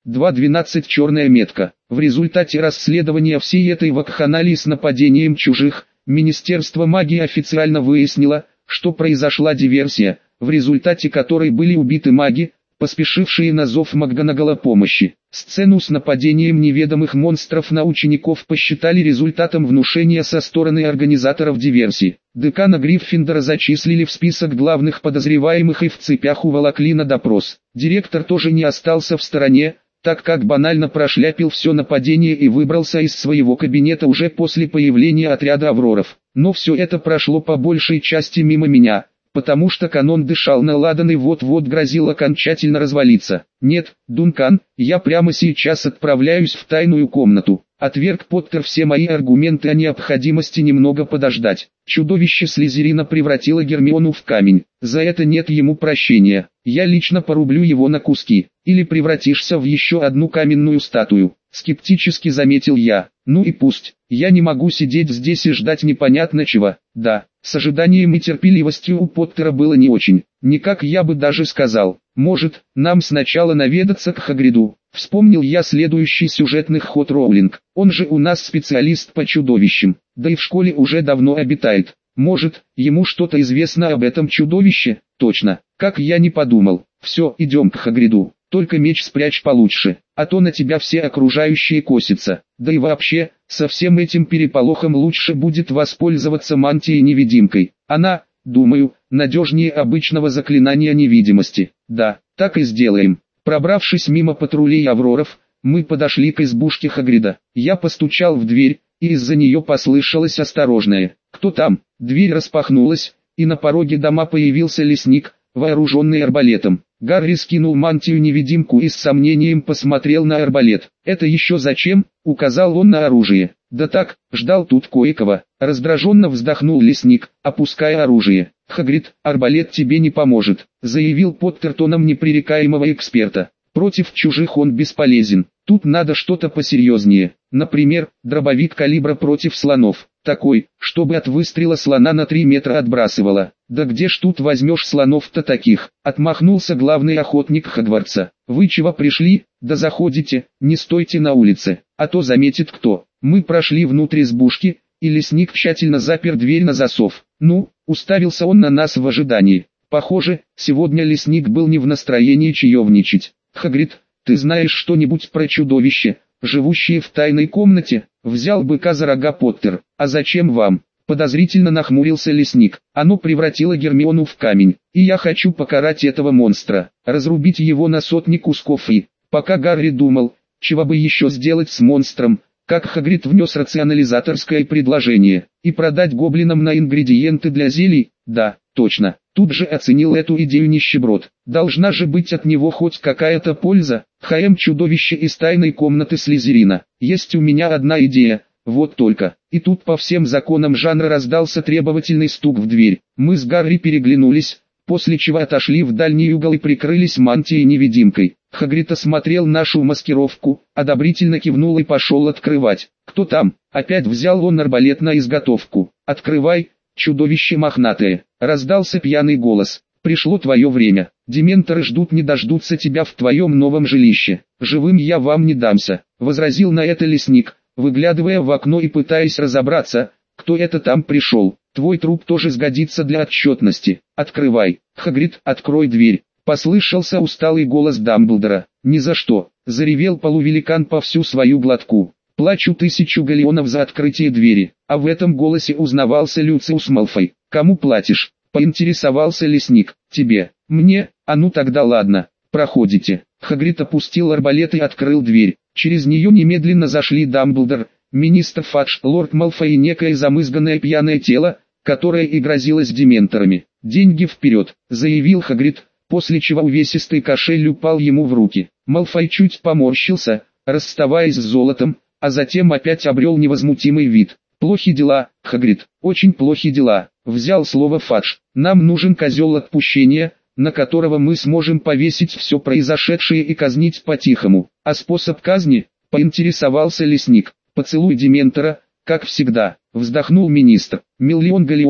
2.12 черная метка. В результате расследования всей этой вакханалии с нападением чужих, Министерство магии официально выяснило, что произошла диверсия, в результате которой были убиты маги, поспешившие на зов МакГонагал о помощи. Сцену с нападением неведомых монстров на учеников посчитали результатом внушения со стороны организаторов диверсии. Декана Гриффиндора зачислили в список главных подозреваемых и в цепях уволокли на допрос. Директор тоже не остался в стороне, так как банально прошляпил все нападение и выбрался из своего кабинета уже после появления отряда Авроров. Но все это прошло по большей части мимо меня, потому что канон дышал на ладан и вот-вот грозил окончательно развалиться. «Нет, Дункан, я прямо сейчас отправляюсь в тайную комнату», — отверг Поттер все мои аргументы о необходимости немного подождать. Чудовище Слизерина превратило Гермиону в камень, за это нет ему прощения. Я лично порублю его на куски, или превратишься в еще одну каменную статую, скептически заметил я. Ну и пусть, я не могу сидеть здесь и ждать непонятно чего. Да, с ожиданием и терпеливостью у Поттера было не очень, никак я бы даже сказал. Может, нам сначала наведаться к Хагриду. Вспомнил я следующий сюжетный ход Роулинг. Он же у нас специалист по чудовищам, да и в школе уже давно обитает. Может, ему что-то известно об этом чудовище? Точно, как я не подумал. Все, идем к Хагриду. Только меч спрячь получше, а то на тебя все окружающие косятся. Да и вообще, со всем этим переполохом лучше будет воспользоваться мантией-невидимкой. Она, думаю, надежнее обычного заклинания невидимости. Да, так и сделаем. Пробравшись мимо патрулей Авроров, мы подошли к избушке Хагрида. Я постучал в дверь, и из-за нее послышалось осторожное: «Кто там?». Дверь распахнулась, и на пороге дома появился лесник, вооруженный арбалетом. Гарри скинул мантию-невидимку и с сомнением посмотрел на арбалет. «Это еще зачем?» — указал он на оружие. «Да так, ждал тут кое-кого», — раздраженно вздохнул лесник, опуская оружие. «Хагрид, арбалет тебе не поможет», — заявил Поттер тоном непререкаемого эксперта. «Против чужих он бесполезен. Тут надо что-то посерьезнее. Например, дробовик калибра против слонов. Такой, чтобы от выстрела слона на 3 метра отбрасывало». «Да где ж тут возьмешь слонов-то таких?» — отмахнулся главный охотник Хогвартса. «Вы чего пришли? Да заходите, не стойте на улице, а то заметит кто». Мы прошли внутрь избушки, и лесник тщательно запер дверь на засов. «Ну», — уставился он на нас в ожидании. Похоже, сегодня лесник был не в настроении чаевничать. «Хагрид, ты знаешь что-нибудь про чудовище, живущее в тайной комнате?» — взял быка за рога Поттер. «А зачем вам?» — подозрительно нахмурился лесник. «Оно превратило Гермиону в камень, и я хочу покарать этого монстра, разрубить его на сотни кусков и...» Пока Гарри думал, чего бы еще сделать с монстром, как Хагрид внес рационализаторское предложение: и продать гоблинам на ингредиенты для зелий. Да, точно, тут же оценил эту идею нищеброд. Должна же быть от него хоть какая-то польза. Чудовище из тайной комнаты Слизерина. Есть у меня одна идея, вот только. И тут по всем законам жанра раздался требовательный стук в дверь. Мы с Гарри переглянулись, после чего отошли в дальний угол и прикрылись мантией-невидимкой. Хагрид осмотрел нашу маскировку, одобрительно кивнул и пошел открывать. «Кто там?» Опять взял он арбалет на изготовку. «Открывай, чудовище мохнатое!» Раздался пьяный голос. «Пришло твое время. Дементоры ждут не дождутся тебя в твоем новом жилище. Живым я вам не дамся», — возразил на это лесник, выглядывая в окно и пытаясь разобраться, кто это там пришел. «Твой труп тоже сгодится для отчетности. Открывай». «Хагрид, открой дверь», — послышался усталый голос Дамблдора. «Ни за что», — заревел полувеликан по всю свою глотку. «Плачу 1000 галеонов за открытие двери». А в этом голосе узнавался Люциус Малфой. «Кому платишь?» — поинтересовался лесник. «Тебе». «Мне? А ну тогда ладно, проходите». Хагрид опустил арбалет и открыл дверь. Через нее немедленно зашли Дамблдор, министр Фадж, лорд Малфой и некое замызганное пьяное тело, которое и грозилось дементорами. «Деньги вперед», — заявил Хагрид, после чего увесистый кошель упал ему в руки. Малфой чуть поморщился, расставаясь с золотом, а затем опять обрел невозмутимый вид. «Плохи дела, Хагрид, очень плохи дела», — взял слово Фадж. «Нам нужен козел отпущения, на которого мы сможем повесить все произошедшее и казнить по-тихому». «А способ казни?» — поинтересовался лесник. «Поцелуй дементора, как всегда», — вздохнул министр. «1 000 000 галеонов,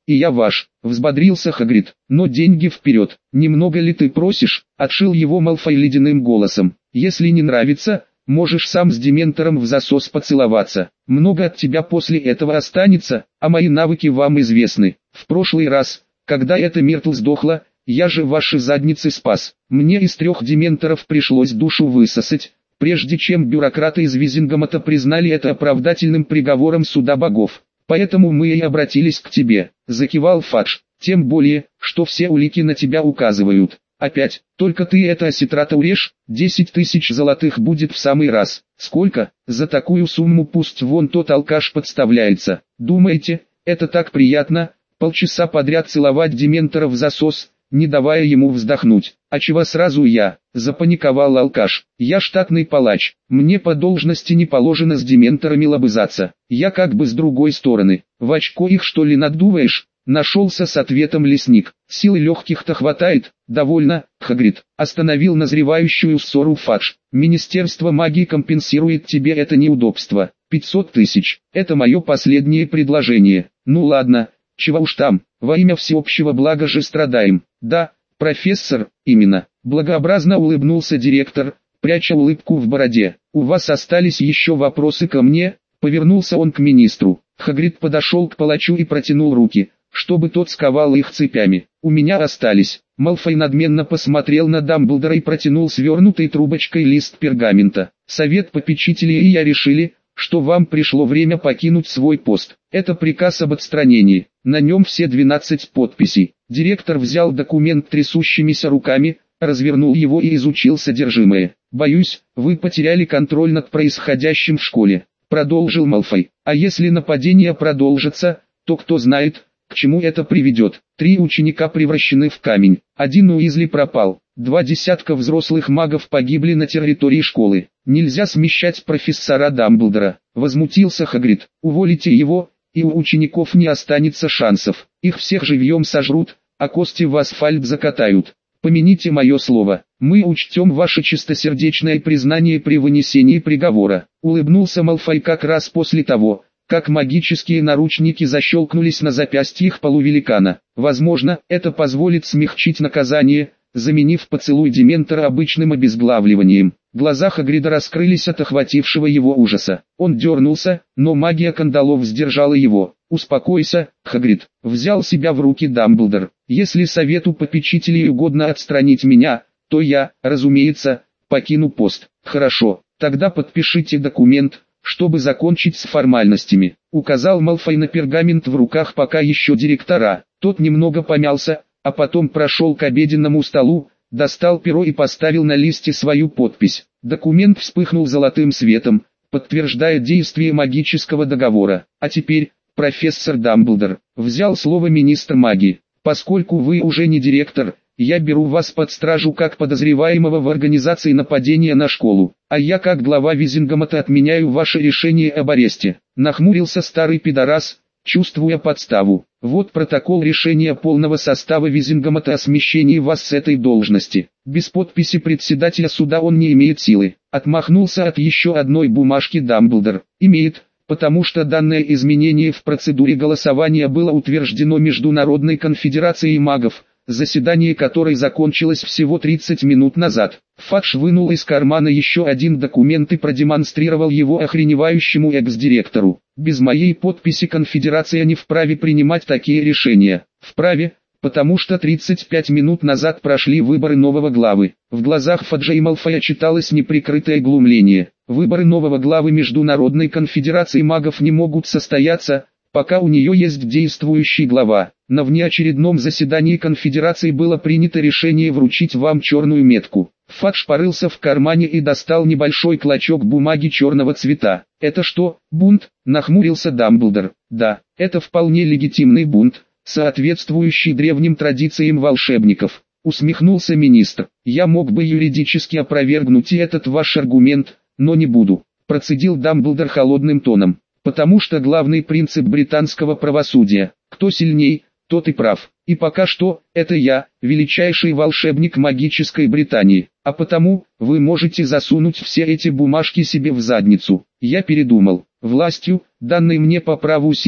и я ваш», — взбодрился Хагрид. «Но деньги вперед. Немного ли ты просишь?» — отшил его Малфой ледяным голосом. «Если не нравится, можешь сам с Дементором в засос поцеловаться. Много от тебя после этого останется, а мои навыки вам известны. В прошлый раз, когда эта Миртл сдохла, я же ваши задницы спас. Мне из 3 Дементоров пришлось душу высосать, прежде чем бюрократы из Визингомота признали это оправдательным приговором суда богов. Поэтому мы и обратились к тебе», — закивал Фадж. «Тем более, что все улики на тебя указывают. Опять, только ты это осетрата урежь, 10 тысяч золотых будет в самый раз. Сколько? За такую сумму пусть вон тот алкаш подставляется. Думаете, это так приятно, полчаса подряд целовать Дементора в засос, не давая ему вздохнуть? А чего сразу я?» — запаниковал алкаш. «Я штатный палач, мне по должности не положено с Дементорами лобызаться. Я как бы с другой стороны. В очко их что ли наддуваешь?» Нашелся с ответом лесник. «Силы легких-то хватает?» «Довольно, Хагрид», — остановил назревающую ссору Фадж. «Министерство магии компенсирует тебе это неудобство. 500 тысяч. Это мое последнее предложение. Ну ладно, чего уж там, во имя всеобщего блага же страдаем». «Да, профессор, именно», — благообразно улыбнулся директор, пряча улыбку в бороде. «У вас остались еще вопросы ко мне?» — повернулся он к министру. Хагрид подошел к палачу и протянул руки, чтобы тот сковал их цепями. «У меня остались». Малфой надменно посмотрел на Дамблдора и протянул свернутой трубочкой лист пергамента. «Совет попечителей и я решили, что вам пришло время покинуть свой пост. Это приказ об отстранении. На нем все 12 подписей». Директор взял документ трясущимися руками, развернул его и изучил содержимое. «Боюсь, вы потеряли контроль над происходящим в школе», — продолжил Малфой. «А если нападение продолжится, то кто знает, к чему это приведет. 3 ученика превращены в камень, 1 Уизли пропал, 2 десятка взрослых магов погибли на территории школы. Нельзя смещать профессора Дамблдора», — возмутился Хагрид. «Уволите его, и у учеников не останется шансов. Их всех живьем сожрут, а кости в асфальт закатают. Помяните мое слово, мы учтем ваше чистосердечное признание при вынесении приговора». Улыбнулся Малфой как раз после того, как магические наручники защелкнулись на запястьях полувеликана. «Возможно, это позволит смягчить наказание, заменив поцелуй Дементора обычным обезглавливанием». Глаза Хагрида раскрылись от охватившего его ужаса. Он дернулся, но магия кандалов сдержала его. «Успокойся, Хагрид», — взял себя в руки Дамблдор. «Если совету попечителей угодно отстранить меня, то я, разумеется, покину пост». «Хорошо, тогда подпишите документ, чтобы закончить с формальностями», — указал Малфой на пергамент в руках пока еще директора. Тот немного помялся, а потом прошел к обеденному столу, достал перо и поставил на листе свою подпись. Документ вспыхнул золотым светом, подтверждая действие магического договора. «А теперь, профессор Дамблдор», — взял слово министр магии, — «поскольку вы уже не директор, я беру вас под стражу как подозреваемого в организации нападения на школу, а я как глава Визингомота отменяю ваше решение об аресте». Нахмурился старый пидорас, чувствуя подставу. «Вот протокол решения полного состава Визингомота о смещении вас с этой должности. Без подписи председателя суда он не имеет силы». Отмахнулся от еще одной бумажки Дамблдор. «Имеет, потому что данное изменение в процедуре голосования было утверждено Международной конфедерацией магов, заседание которой закончилось всего 30 минут назад». Фадж вынул из кармана еще один документ и продемонстрировал его охреневающему экс-директору. «Без моей подписи конфедерация не вправе принимать такие решения». «Вправе, потому что 35 минут назад прошли выборы нового главы». В глазах Фаджа и Малфоя читалось неприкрытое глумление. «Выборы нового главы Международной конфедерации магов не могут состояться, пока у нее есть действующий глава. На внеочередном заседании конфедерации было принято решение вручить вам черную метку». Фадж порылся в кармане и достал небольшой клочок бумаги черного цвета. «Это что, бунт?» — нахмурился Дамблдор. «Да, это вполне легитимный бунт, соответствующий древним традициям волшебников», — усмехнулся министр. «Я мог бы юридически опровергнуть и этот ваш аргумент, но не буду», — процедил Дамблдор холодным тоном. «Потому что главный принцип британского правосудия — кто сильней, тот и прав. И пока что, это я, величайший волшебник магической Британии. А потому, вы можете засунуть все эти бумажки себе в задницу. Я передумал. Властью, данной мне по праву силы,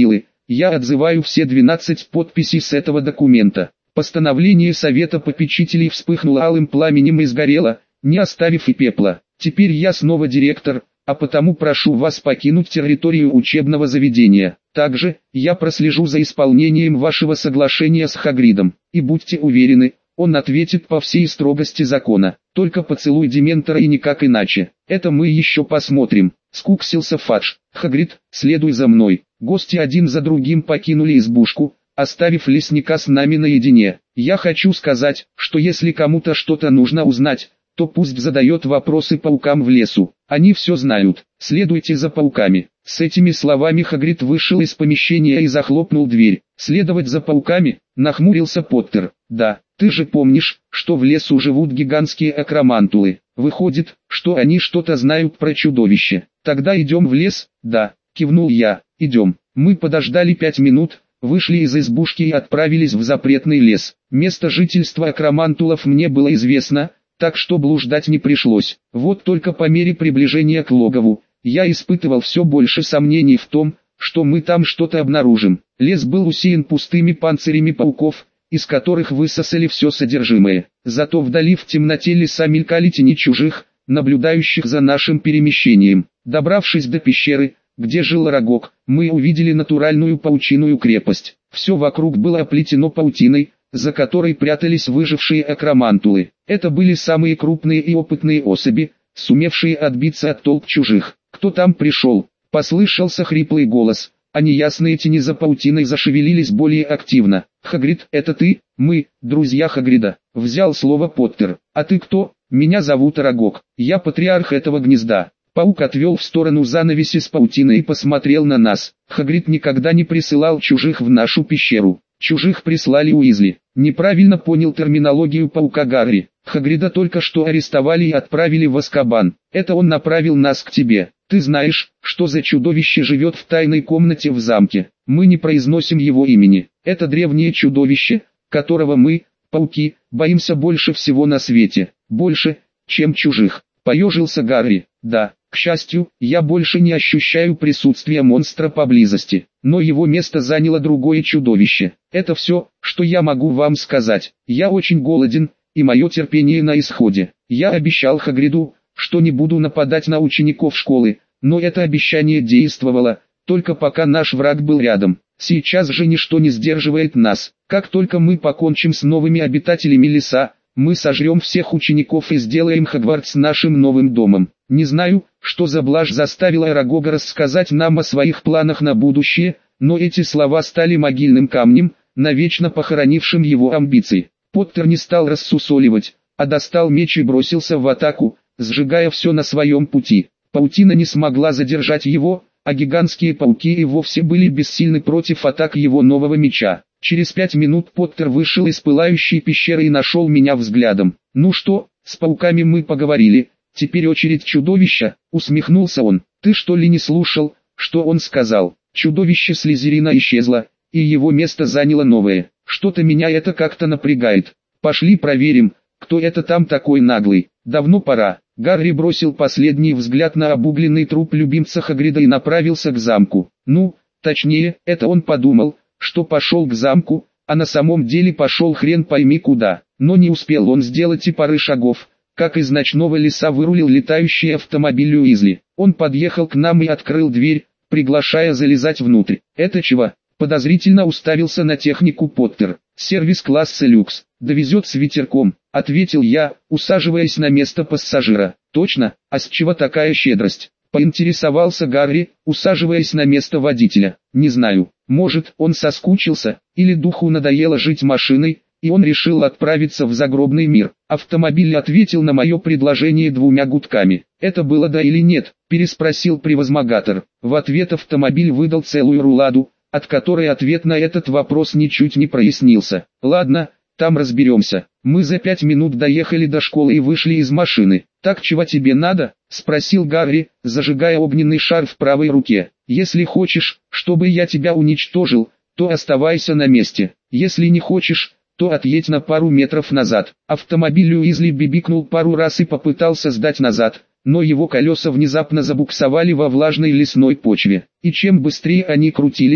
я отзываю все 12 подписей с этого документа. Постановление Совета попечителей вспыхнуло алым пламенем и сгорело, не оставив и пепла. Теперь я снова директор, а потому прошу вас покинуть территорию учебного заведения. Также, я прослежу за исполнением вашего соглашения с Хагридом, и будьте уверены, он ответит по всей строгости закона. Только поцелуй Дементора и никак иначе. Это мы еще посмотрим. Скуксился Фадж. Хагрид, следуй за мной. Гости один за другим покинули избушку, оставив лесника с нами наедине. Я хочу сказать, что если кому-то что-то нужно узнать, то пусть задает вопросы паукам в лесу. Они все знают. Следуйте за пауками. С этими словами Хагрид вышел из помещения и захлопнул дверь. Следовать за пауками? Нахмурился Поттер. Да, ты же помнишь, что в лесу живут гигантские акромантулы. Выходит, что они что-то знают про чудовище. Тогда идем в лес? Да, кивнул я. Идем. Мы подождали 5 минут, вышли из избушки и отправились в запретный лес. Место жительства акромантулов мне было известно, так что блуждать не пришлось. Вот только по мере приближения к логову, я испытывал все больше сомнений в том, что мы там что-то обнаружим. Лес был усеян пустыми панцирями пауков, из которых высосали все содержимое. Зато вдали в темноте леса мелькали тени чужих, наблюдающих за нашим перемещением. Добравшись до пещеры, где жил Арагог, мы увидели натуральную паучиную крепость. Все вокруг было оплетено паутиной, за которой прятались выжившие акромантулы. Это были самые крупные и опытные особи, сумевшие отбиться от толп чужих. «Кто там пришел?» — послышался хриплый голос, а неясные тени за паутиной зашевелились более активно. «Хагрид, это ты?» «Мы, друзья Хагрида», — взял слово Поттер. «А ты кто?» «Меня зовут Арагог, я патриарх этого гнезда». Паук отвел в сторону занавеси с паутиной и посмотрел на нас. Хагрид никогда не присылал чужих в нашу пещеру. Чужих прислали Уизли. Неправильно понял терминологию паука Гарри. Хагрида только что арестовали и отправили в Азкабан. Это он направил нас к тебе. Ты знаешь, что за чудовище живет в тайной комнате в замке. Мы не произносим его имени. Это древнее чудовище, которого мы, пауки, боимся больше всего на свете. Больше, чем чужих. Поежился Гарри. Да, к счастью, я больше не ощущаю присутствия монстра поблизости. Но его место заняло другое чудовище. Это все, что я могу вам сказать. Я очень голоден, и мое терпение на исходе. Я обещал Хагриду, что не буду нападать на учеников школы, но это обещание действовало, только пока наш враг был рядом. Сейчас же ничто не сдерживает нас. Как только мы покончим с новыми обитателями леса, мы сожрем всех учеников и сделаем Хогвартс нашим новым домом. Не знаю, что за блажь заставила Арагога рассказать нам о своих планах на будущее, но эти слова стали могильным камнем, навечно похоронившим его амбиции. Поттер не стал рассусоливать, а достал меч и бросился в атаку, сжигая все на своем пути. Паутина не смогла задержать его, а гигантские пауки и вовсе были бессильны против атак его нового меча. Через 5 минут Поттер вышел из пылающей пещеры и нашел меня взглядом. «Ну что, с пауками мы поговорили, теперь очередь чудовища», — усмехнулся он. «Ты что ли не слушал, что он сказал?» Чудовище Слизерина исчезло, и его место заняло новое. Что-то меня это как-то напрягает. Пошли проверим, кто это там такой наглый. Давно пора. Гарри бросил последний взгляд на обугленный труп любимца Хагрида и направился к замку. Ну, точнее, это он подумал, что пошел к замку, а на самом деле пошел хрен пойми куда. Но не успел он сделать и пары шагов, как из ночного леса вырулил летающий автомобиль Уизли. Он подъехал к нам и открыл дверь, приглашая залезать внутрь. «Это чего?» Подозрительно уставился на технику Поттер. «Сервис класса люкс, довезет с ветерком», — ответил я, усаживаясь на место пассажира. «Точно, а с чего такая щедрость?» — поинтересовался Гарри, усаживаясь на место водителя. «Не знаю, может, он соскучился, или духу надоело жить машиной, и он решил отправиться в загробный мир». Автомобиль ответил на мое предложение 2 гудками. «Это было да или нет?» — переспросил превозмогатор. В ответ автомобиль выдал целую руладу, от которой ответ на этот вопрос ничуть не прояснился. «Ладно, там разберемся». Мы за 5 минут доехали до школы и вышли из машины. «Так чего тебе надо?» — спросил Гарри, зажигая огненный шар в правой руке. «Если хочешь, чтобы я тебя уничтожил, то оставайся на месте. Если не хочешь, то отъедь на пару метров назад». Автомобиль Уизли бибикнул пару раз и попытался сдать назад, но его колеса внезапно забуксовали во влажной лесной почве. И чем быстрее они крутились,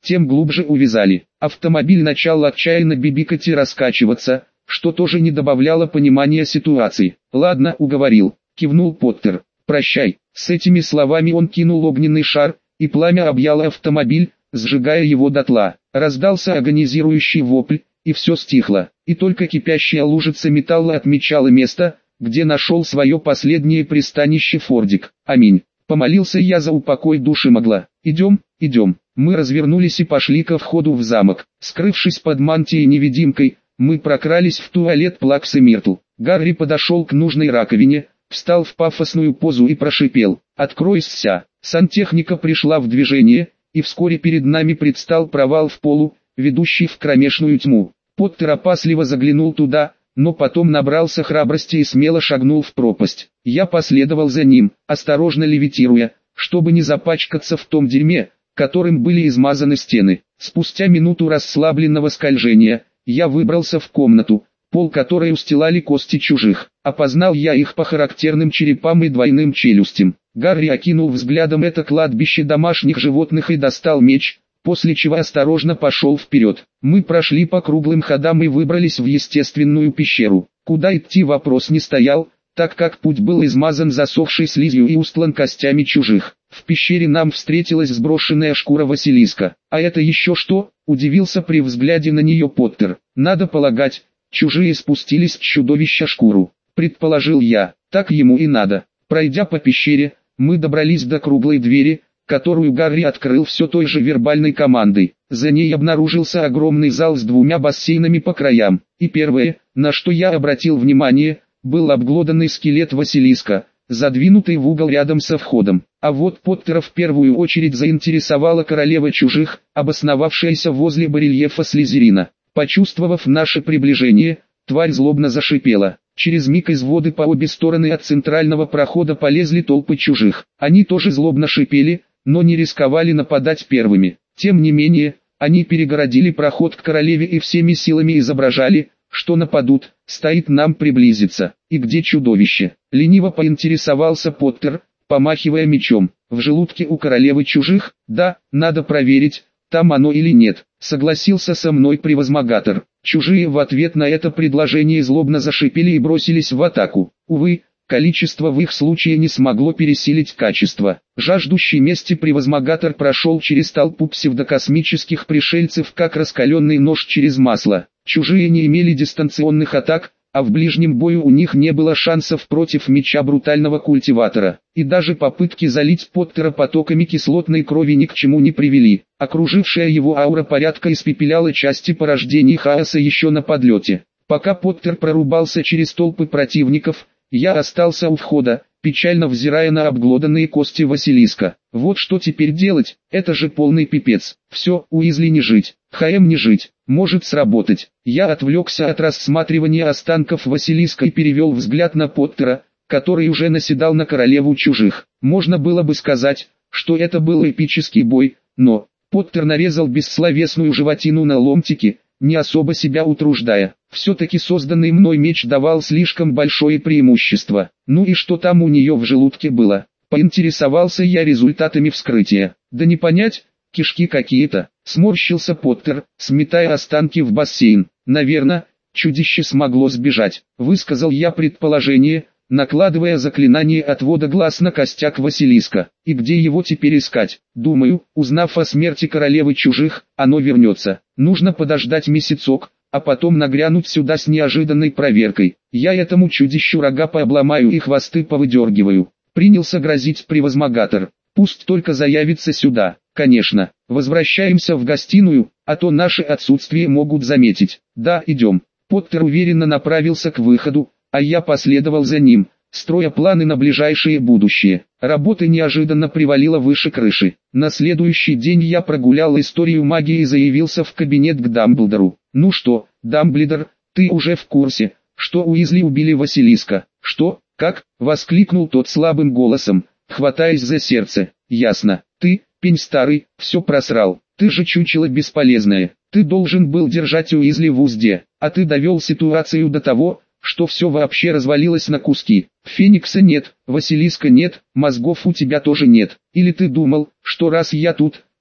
тем глубже увязали. Автомобиль начал отчаянно бибикать и раскачиваться, что тоже не добавляло понимания ситуации. «Ладно, уговорил», — кивнул Поттер. «Прощай». С этими словами он кинул огненный шар, и пламя объяло автомобиль, сжигая его дотла. Раздался агонизирующий вопль, и все стихло. И только кипящая лужица металла отмечала место, где нашел свое последнее пристанище Фордик. Аминь. Помолился я за упокой души Магла. «Идем, идем». Мы развернулись и пошли ко входу в замок. Скрывшись под мантией-невидимкой, мы прокрались в туалет Плаксы Миртл. Гарри подошел к нужной раковине, встал в пафосную позу и прошипел: «Откройся!». Сантехника пришла в движение, и вскоре перед нами предстал провал в полу, ведущий в кромешную тьму. Поттер опасливо заглянул туда, но потом набрался храбрости и смело шагнул в пропасть. Я последовал за ним, осторожно левитируя, чтобы не запачкаться в том дерьме, которым были измазаны стены. Спустя минуту расслабленного скольжения, я выбрался в комнату, пол которой устилали кости чужих. Опознал я их по характерным черепам и двойным челюстям. Гарри окинул взглядом это кладбище домашних животных и достал меч, после чего осторожно пошел вперед. Мы прошли по круглым ходам и выбрались в естественную пещеру. Куда идти вопрос не стоял, так как путь был измазан засохшей слизью и устлан костями чужих. В пещере нам встретилась сброшенная шкура Василиска. «А это еще что?» – удивился при взгляде на нее Поттер. «Надо полагать, чужие спустились с чудовища шкуру», – предположил я. «Так ему и надо». Пройдя по пещере, мы добрались до круглой двери, которую Гарри открыл все той же вербальной командой. За ней обнаружился огромный зал с двумя бассейнами по краям. И первое, на что я обратил внимание, был обглоданный скелет Василиска, задвинутый в угол рядом со входом. А вот Поттера в первую очередь заинтересовала королева чужих, обосновавшаяся возле барельефа Слизерина. Почувствовав наше приближение, тварь злобно зашипела. Через миг из воды по обе стороны от центрального прохода полезли толпы чужих. Они тоже злобно шипели, но не рисковали нападать первыми. Тем не менее, они перегородили проход к королеве и всеми силами изображали, что нападут, стоит нам приблизиться. «И где чудовище?» — лениво поинтересовался Поттер, помахивая мечом. «В желудке у королевы чужих? Да, надо проверить, там оно или нет», — согласился со мной превозмогатор. Чужие в ответ на это предложение злобно зашипели и бросились в атаку. Увы, количество в их случае не смогло пересилить качество. Жаждущий мести превозмогатор прошел через толпу псевдокосмических пришельцев как раскаленный нож через масло. Чужие не имели дистанционных атак, а в ближнем бою у них не было шансов против меча брутального культиватора. И даже попытки залить Поттера потоками кислотной крови ни к чему не привели. Окружившая его аура порядка испепеляла части порождений хаоса еще на подлете. Пока Поттер прорубался через толпы противников, я остался у входа, печально взирая на обглоданные кости Василиска. Вот что теперь делать, это же полный пипец. Все, Уизли не жить, ХМ не жить, может сработать. Я отвлекся от рассматривания останков Василиска и перевел взгляд на Поттера, который уже наседал на королеву чужих. Можно было бы сказать, что это был эпический бой, но Поттер нарезал бессловесную животину на ломтики, не особо себя утруждая. Все-таки созданный мной меч давал слишком большое преимущество. Ну и что там у нее в желудке было? Поинтересовался я результатами вскрытия. Да не понять, кишки какие-то. Сморщился Поттер, сметая останки в бассейн. Наверное, чудище смогло сбежать. Высказал я предположение, накладывая заклинание отвода глаз на костяк Василиска. И где его теперь искать? Думаю, узнав о смерти королевы чужих, оно вернется. Нужно подождать месяцок, а потом нагрянуть сюда с неожиданной проверкой. Я этому чудищу рога пообломаю и хвосты повыдергиваю. Принялся грозить превозмогатор. Пусть только заявится сюда. Конечно, возвращаемся в гостиную, а то наше отсутствие могут заметить. Да, идем. Поттер уверенно направился к выходу, а я последовал за ним, строя планы на ближайшее будущее. Работа неожиданно привалила выше крыши. На следующий день я прогулял историю магии и заявился в кабинет к Дамблдору. «Ну что, Дамблдор, ты уже в курсе, что Уизли убили Василиска?» «Что? Как?» — воскликнул тот слабым голосом, хватаясь за сердце. «Ясно. Ты, пень старый, все просрал. Ты же чучело бесполезное. Ты должен был держать Уизли в узде, а ты довел ситуацию до того, что все вообще развалилось на куски. Феникса нет, Василиска нет, мозгов у тебя тоже нет. Или ты думал, что раз я тут,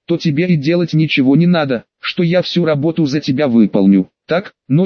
то тебе и делать ничего не надо, что я всю работу за тебя выполню. Так, но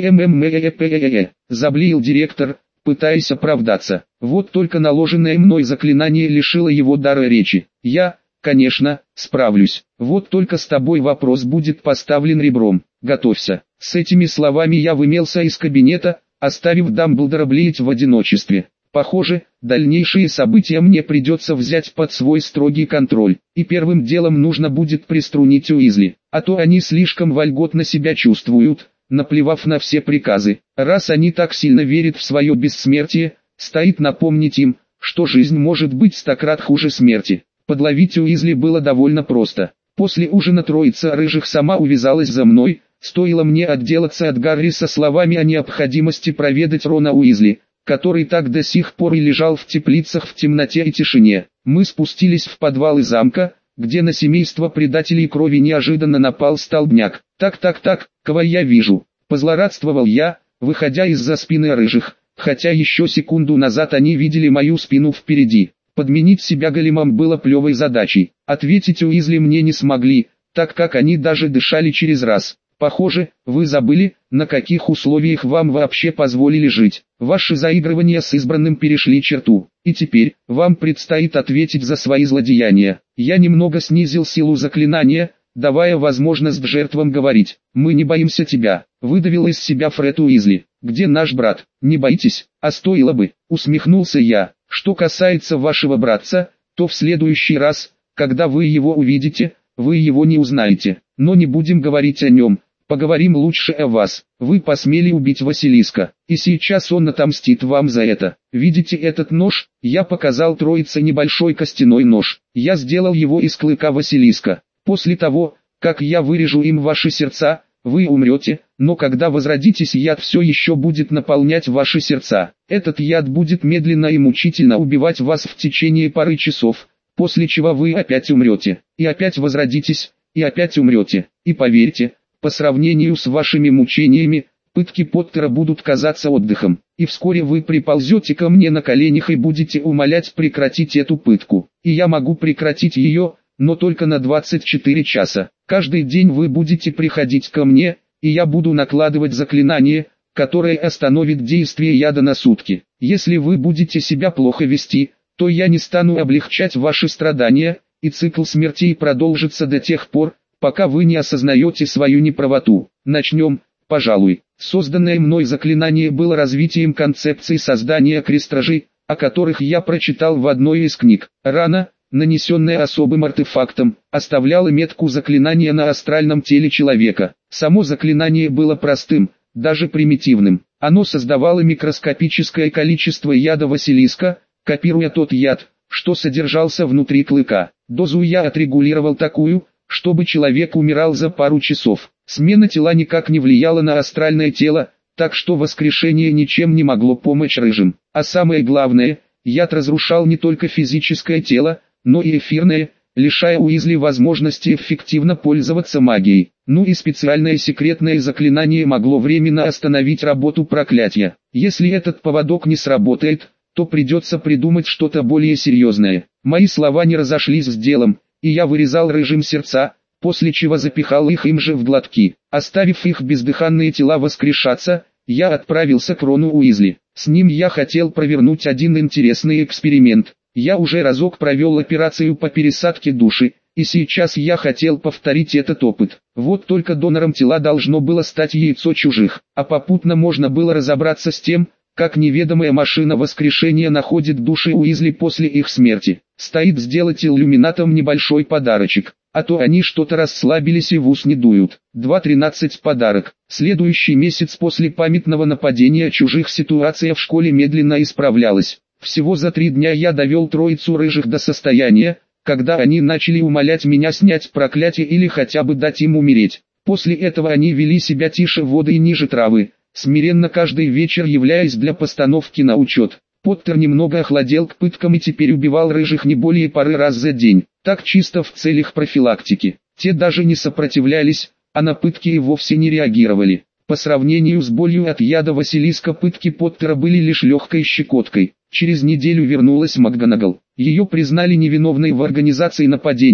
заблеял директор, пытаясь оправдаться. Вот только наложенное мной заклинание лишило его дара речи. Я, конечно, справлюсь. Вот только с тобой вопрос будет поставлен ребром. Готовься. С этими словами я вымелся из кабинета, оставив Дамблдора блеять в одиночестве. Похоже, дальнейшие события мне придется взять под свой строгий контроль, и первым делом нужно будет приструнить Уизли, а то они слишком вольготно себя чувствуют, наплевав на все приказы. Раз они так сильно верят в свое бессмертие, стоит напомнить им, что жизнь может быть стократ хуже смерти. Подловить Уизли было довольно просто. После ужина троица рыжих сама увязалась за мной, стоило мне отделаться от Гарри со словами о необходимости проведать Рона Уизли, который так до сих пор и лежал в теплицах в темноте и тишине. Мы спустились в подвалы замка, где на семейство предателей крови неожиданно напал столбняк. Так, кого я вижу? Позлорадствовал я, выходя из-за спины рыжих, хотя еще секунду назад они видели мою спину впереди. Подменить себя големом было плевой задачей. Ответить Уизли мне не смогли, так как они даже дышали через раз. Похоже, вы забыли, на каких условиях вам вообще позволили жить. Ваши заигрывания с избранным перешли черту, и теперь вам предстоит ответить за свои злодеяния. Я немного снизил силу заклинания, давая возможность жертвам говорить. «Мы не боимся тебя», — выдавил из себя Фред Уизли. «Где наш брат? Не боитесь? А стоило бы», — усмехнулся я. «Что касается вашего братца, то в следующий раз, когда вы его увидите, вы его не узнаете. Но не будем говорить о нем, поговорим лучше о вас. Вы посмели убить Василиска, и сейчас он отомстит вам за это. Видите этот нож?» Я показал троице небольшой костяной нож. Я сделал его из клыка Василиска. После того, как я вырежу им ваши сердца, вы умрете, но когда возродитесь, яд все еще будет наполнять ваши сердца. Этот яд будет медленно и мучительно убивать вас в течение пары часов, после чего вы опять умрете, и опять возродитесь, и опять умрете. И поверьте, по сравнению с вашими мучениями, пытки Поттера будут казаться отдыхом, и вскоре вы приползете ко мне на коленях и будете умолять прекратить эту пытку. И я могу прекратить ее, но только на 24 часа. Каждый день вы будете приходить ко мне, и я буду накладывать заклинание, которое остановит действие яда на сутки. Если вы будете себя плохо вести, то я не стану облегчать ваши страдания, и цикл смертей продолжится до тех пор, пока вы не осознаете свою неправоту. Начнем, пожалуй. Созданное мной заклинание было развитием концепции создания крестражей, о которых я прочитал в одной из книг. Рана, нанесенная особым артефактом, оставляла метку заклинания на астральном теле человека. Само заклинание было простым, даже примитивным. Оно создавало микроскопическое количество яда Василиска, копируя тот яд, что содержался внутри клыка. Дозу я отрегулировал такую, чтобы человек умирал за пару часов. Смена тела никак не влияла на астральное тело, так что воскрешение ничем не могло помочь рыжим. А самое главное, яд разрушал не только физическое тело, но и эфирное, лишая Уизли возможности эффективно пользоваться магией. Ну и специальное секретное заклинание могло временно остановить работу проклятия. Если этот поводок не сработает, то придется придумать что-то более серьезное. Мои слова не разошлись с делом, и я вырезал рыжим сердца, после чего запихал их им же в глотки. Оставив их бездыханные тела воскрешаться, я отправился к Рону Уизли. С ним я хотел провернуть один интересный эксперимент. Я уже разок провел операцию по пересадке души, и сейчас я хотел повторить этот опыт. Вот только донором тела должно было стать яйцо чужих, а попутно можно было разобраться с тем, как неведомая машина воскрешения находит души Уизли после их смерти. Стоит сделать иллюминатам небольшой подарочек, а то они что-то расслабились и в ус не дуют. 2.13 подарок. Следующий месяц после памятного нападения чужих ситуация в школе медленно исправлялась. Всего за 3 дня я довел троицу рыжих до состояния, когда они начали умолять меня снять проклятие или хотя бы дать им умереть. После этого они вели себя тише воды и ниже травы, смиренно каждый вечер являясь для постановки на учет. Поттер немного охладел к пыткам и теперь убивал рыжих не более пары раз за день, так чисто в целях профилактики. Те даже не сопротивлялись, а на пытки и вовсе не реагировали. По сравнению с болью от яда Василиска пытки Поттера были лишь легкой щекоткой. Через неделю вернулась МакГонагал. Ее признали невиновной в организации нападения,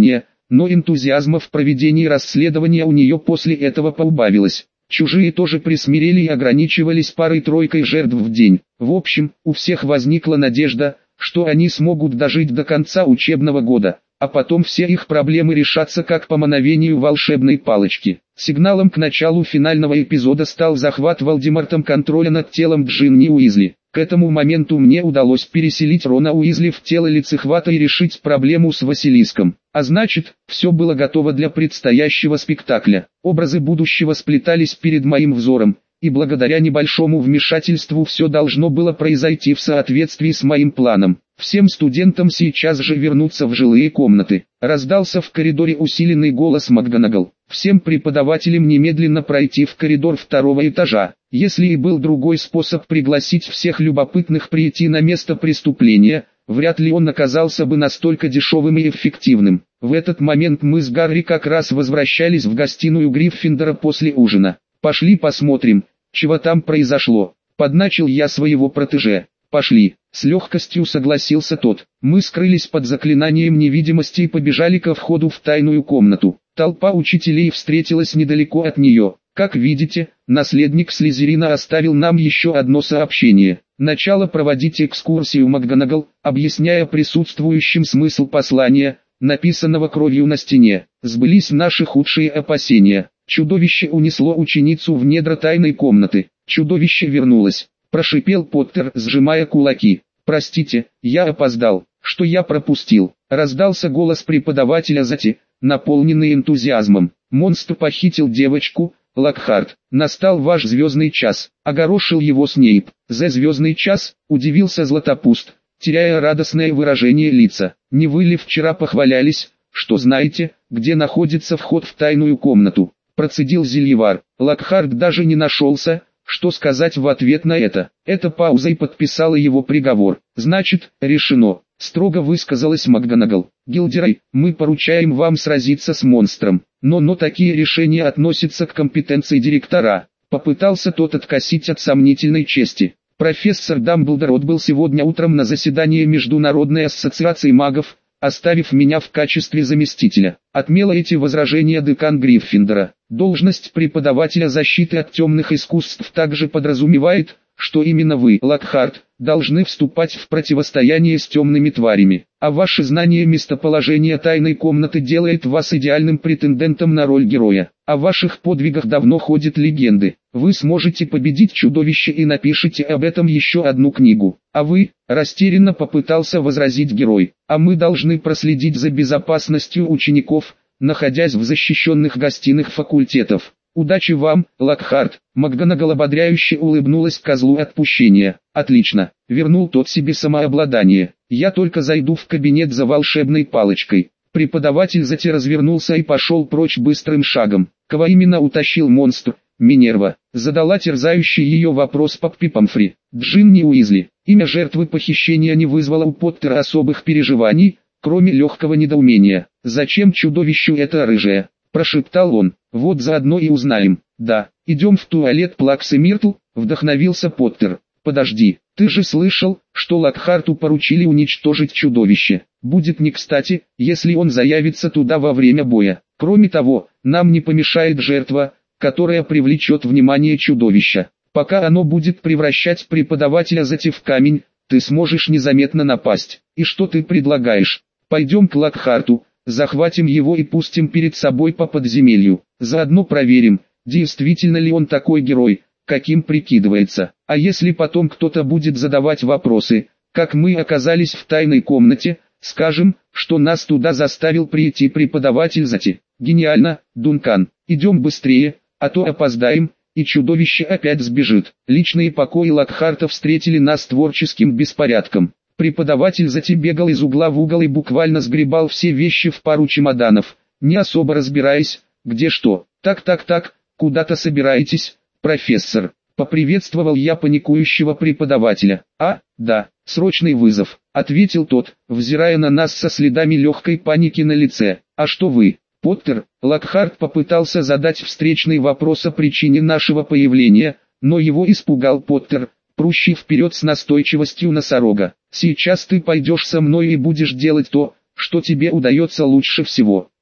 но энтузиазма в проведении расследования у нее после этого поубавилось. Чужие тоже присмирели и ограничивались парой-тройкой жертв в день. В общем, у всех возникла надежда, что они смогут дожить до конца учебного года, а потом все их проблемы решатся как по мановению волшебной палочки. Сигналом к началу финального эпизода стал захват Волдемортом контроля над телом Джинни Уизли. К этому моменту мне удалось переселить Рона Уизли в тело лицехвата и решить проблему с Василиском. А значит, все было готово для предстоящего спектакля. Образы будущего сплетались перед моим взором, и благодаря небольшому вмешательству все должно было произойти в соответствии с моим планом. Всем студентам сейчас же вернуться в жилые комнаты. Раздался в коридоре усиленный голос МакГонагал. Всем преподавателям немедленно пройти в коридор второго этажа. Если и был другой способ пригласить всех любопытных прийти на место преступления, вряд ли он оказался бы настолько дешевым и эффективным. В этот момент мы с Гарри как раз возвращались в гостиную Гриффиндора после ужина. «Пошли посмотрим, чего там произошло», — подначил я своего протеже. «Пошли», — с легкостью согласился тот. Мы скрылись под заклинанием невидимости и побежали ко входу в тайную комнату. Толпа учителей встретилась недалеко от нее. Как видите, наследник Слизерина оставил нам еще одно сообщение. Начало проводить экскурсию МакГонагал, объясняя присутствующим смысл послания, написанного кровью на стене. Сбылись наши худшие опасения. Чудовище унесло ученицу в недра тайной комнаты. Чудовище вернулось. Прошипел Поттер, сжимая кулаки. «Простите, я опоздал. Что я пропустил?» Раздался голос преподавателя Зати, наполненный энтузиазмом. «Монстр похитил девочку, Локхарт. Настал ваш звездный час», — огорошил его Снейп. «За звездный час?» — удивился Златопуст, теряя радостное выражение лица. «Не вы ли вчера похвалялись, что знаете, где находится вход в тайную комнату?» — процедил Зельевар. Локхарт даже не нашелся, что сказать в ответ на это. Эта пауза и подписала его приговор. «Значит, решено», — строго высказалась МакГонагал. «Гилдерай, мы поручаем вам сразиться с монстром. Но такие решения относятся к компетенции директора». Попытался тот откосить от сомнительной чести. «Профессор Дамблдор отбыл сегодня утром на заседание Международной ассоциации магов, оставив меня в качестве заместителя», — отмела эти возражения декан Гриффиндора. «Должность преподавателя защиты от темных искусств также подразумевает, что именно вы, Локхарт, должны вступать в противостояние с темными тварями, а ваше знание местоположения тайной комнаты делает вас идеальным претендентом на роль героя. О ваших подвигах давно ходят легенды. Вы сможете победить чудовище и напишите об этом еще одну книгу. А вы, растерянно попытался возразить герой, а мы должны проследить за безопасностью учеников, находясь в защищенных гостиных факультетов. Удачи вам, Локхарт. МакГонагал ободряюще улыбнулась козлу отпущения. «Отлично», — вернул тот себе самообладание. «Я только зайду в кабинет за волшебной палочкой». Преподаватель затем развернулся и пошел прочь быстрым шагом. «Кого именно утащил монстр?» «Минерва», — задала терзающий ее вопрос Поппи Помфри. «Джинни Уизли». Имя жертвы похищения не вызвало у Поттера особых переживаний, кроме легкого недоумения. «Зачем чудовищу это рыжее?» — прошептал он. «Вот заодно и узнаем». «Да, идем в туалет Плаксы Миртл», — вдохновился Поттер. «Подожди, ты же слышал, что Локхарту поручили уничтожить чудовище. Будет не кстати, если он заявится туда во время боя. Кроме того, нам не помешает жертва, которая привлечет внимание чудовища. Пока оно будет превращать преподавателя Зати в камень, ты сможешь незаметно напасть. И что ты предлагаешь? Пойдем к Локхарту, захватим его и пустим перед собой по подземелью. Заодно проверим, действительно ли он такой герой, каким прикидывается. А если потом кто-то будет задавать вопросы, как мы оказались в тайной комнате, скажем, что нас туда заставил прийти преподаватель Зати». «Гениально, Дункан. Идем быстрее, а то опоздаем, и чудовище опять сбежит». Личные покои Локхарта встретили нас творческим беспорядком. Преподаватель Зати бегал из угла в угол и буквально сгребал все вещи в пару чемоданов, не особо разбираясь, где что. «Так, куда-то собираетесь, профессор?» — поприветствовал я паникующего преподавателя. «А, да, срочный вызов», — ответил тот, взирая на нас со следами легкой паники на лице. «А что вы, Поттер?» Локхарт попытался задать встречный вопрос о причине нашего появления, но его испугал Поттер, прущий вперед с настойчивостью носорога. «Сейчас ты пойдешь со мной и будешь делать то, что тебе удается лучше всего.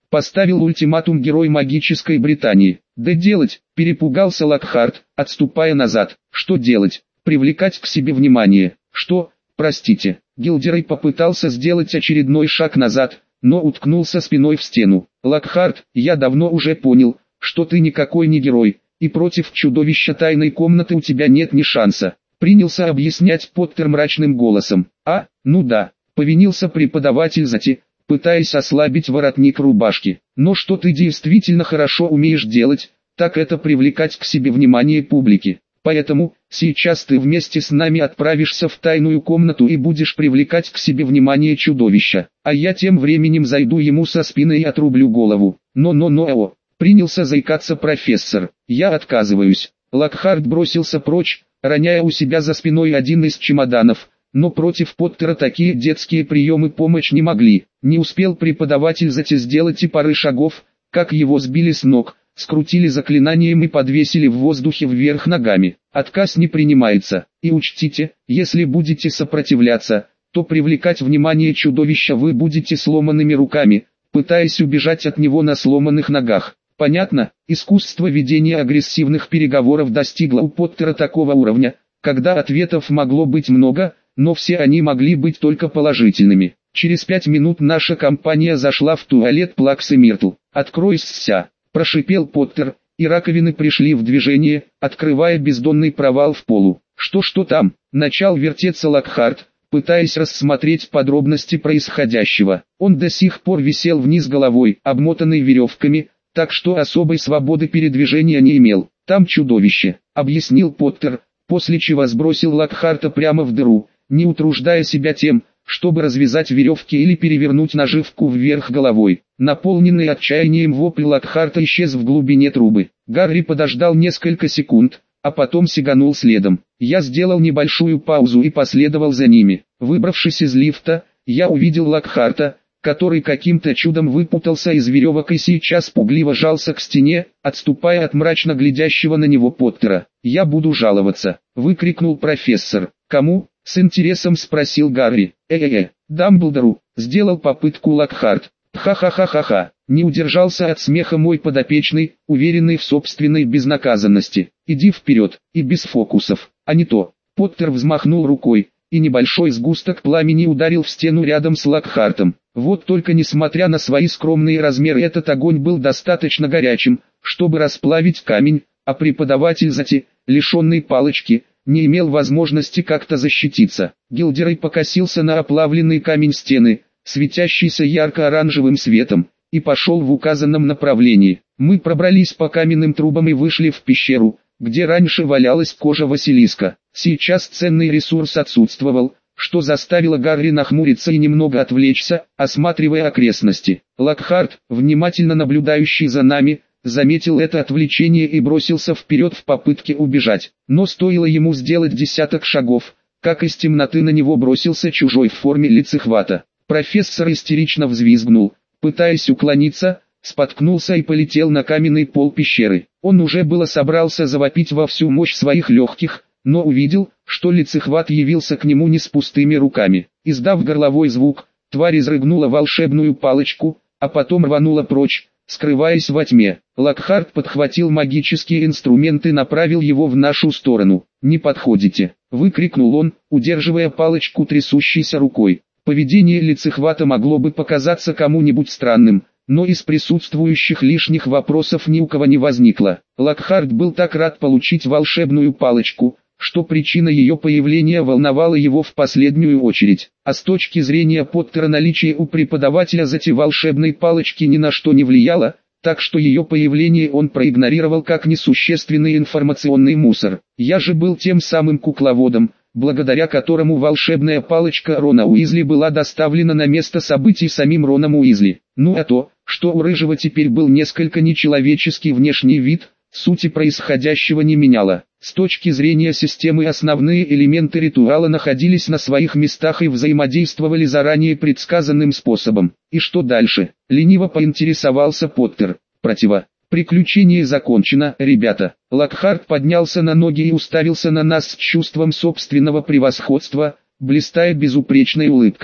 Поставил ультиматум герой магической Британии. Да делать, перепугался Локхарт, отступая назад. Что делать? Привлекать к себе внимание. Что? Простите. Гилдерей попытался сделать очередной шаг назад, но уткнулся спиной в стену. Локхарт, я давно уже понял, что ты никакой не герой, и против чудовища тайной комнаты у тебя нет ни шанса. Принялся объяснять Поттер мрачным голосом. Ну да, повинился преподаватель Зати, пытаясь ослабить воротник рубашки. Но что ты действительно хорошо умеешь делать, так это привлекать к себе внимание публики. Поэтому, сейчас ты вместе с нами отправишься в тайную комнату и будешь привлекать к себе внимание чудовища. А я тем временем зайду ему со спины и отрублю голову. Но, принялся заикаться профессор. Я отказываюсь. Локхарт бросился прочь, роняя у себя за спиной один из чемоданов. Но против Поттера такие детские приемы помочь не могли. Не успел преподаватель Зати сделать и пары шагов, как его сбили с ног, скрутили заклинанием и подвесили в воздухе вверх ногами. Отказ не принимается. И учтите, если будете сопротивляться, то привлекать внимание чудовища вы будете сломанными руками, пытаясь убежать от него на сломанных ногах. Понятно? Искусство ведения агрессивных переговоров достигло у Поттера такого уровня, когда ответов могло быть много, но все они могли быть только положительными. Через 5 минут наша компания зашла в туалет Плаксы Миртл. «Откройся!» – прошипел Поттер, и раковины пришли в движение, открывая бездонный провал в полу. Что там? Начал вертеться Локхарт, пытаясь рассмотреть подробности происходящего. Он до сих пор висел вниз головой, обмотанный веревками, так что особой свободы передвижения не имел. «Там чудовище», — объяснил Поттер, после чего сбросил Локхарта прямо в дыру, не утруждая себя тем, чтобы развязать веревки или перевернуть наживку вверх головой. Наполненный отчаянием вопль Локхарта исчез в глубине трубы. Гарри подождал несколько секунд, а потом сиганул следом. Я сделал небольшую паузу и последовал за ними. Выбравшись из лифта, я увидел Локхарта, который каким-то чудом выпутался из веревок и сейчас пугливо жался к стене, отступая от мрачно глядящего на него Поттера. «Я буду жаловаться», — выкрикнул профессор. «Кому?» — с интересом спросил Гарри. Дамблдору», — сделал попытку Локхарт. «Ха-ха-ха-ха-ха», — не удержался от смеха мой подопечный, уверенный в собственной безнаказанности. «Иди вперед, и без фокусов, а не то». Поттер взмахнул рукой, и небольшой сгусток пламени ударил в стену рядом с Локхартом. Вот только несмотря на свои скромные размеры, этот огонь был достаточно горячим, чтобы расплавить камень, а преподаватель Зати, лишенный палочки, не имел возможности как-то защититься. Гилдерей покосился на оплавленный камень стены, светящийся ярко-оранжевым светом, и пошел в указанном направлении. Мы пробрались по каменным трубам и вышли в пещеру, где раньше валялась кожа Василиска. Сейчас ценный ресурс отсутствовал, что заставило Гарри нахмуриться и немного отвлечься, осматривая окрестности. Локхарт, внимательно наблюдающий за нами, заметил это отвлечение и бросился вперед в попытке убежать. Но стоило ему сделать десяток шагов, как из темноты на него бросился чужой в форме лицехвата. Профессор истерично взвизгнул, пытаясь уклониться, споткнулся и полетел на каменный пол пещеры. Он уже было собрался завопить во всю мощь своих легких, но увидел, что лицехват явился к нему не с пустыми руками. Издав горловой звук, тварь изрыгнула волшебную палочку, а потом рванула прочь, скрываясь во тьме. Локхарт подхватил магический инструмент и направил его в нашу сторону. «Не подходите!» — выкрикнул он, удерживая палочку трясущейся рукой. Поведение лицехвата могло бы показаться кому-нибудь странным, но из присутствующих лишних вопросов ни у кого не возникло. Локхарт был так рад получить волшебную палочку, что причина ее появления волновала его в последнюю очередь. А с точки зрения Поттера наличие у преподавателя Зати волшебной палочки ни на что не влияло, так что ее появление он проигнорировал как несущественный информационный мусор. Я же был тем самым кукловодом, благодаря которому волшебная палочка Рона Уизли была доставлена на место событий самим Роном Уизли. Ну а то, что у Рыжего теперь был несколько нечеловеческий внешний вид, сути происходящего не меняло. С точки зрения системы основные элементы ритуала находились на своих местах и взаимодействовали заранее предсказанным способом. И что дальше? Лениво поинтересовался Поттер. Приключение закончено, ребята. Локхарт поднялся на ноги и уставился на нас с чувством собственного превосходства, блистая безупречной улыбкой.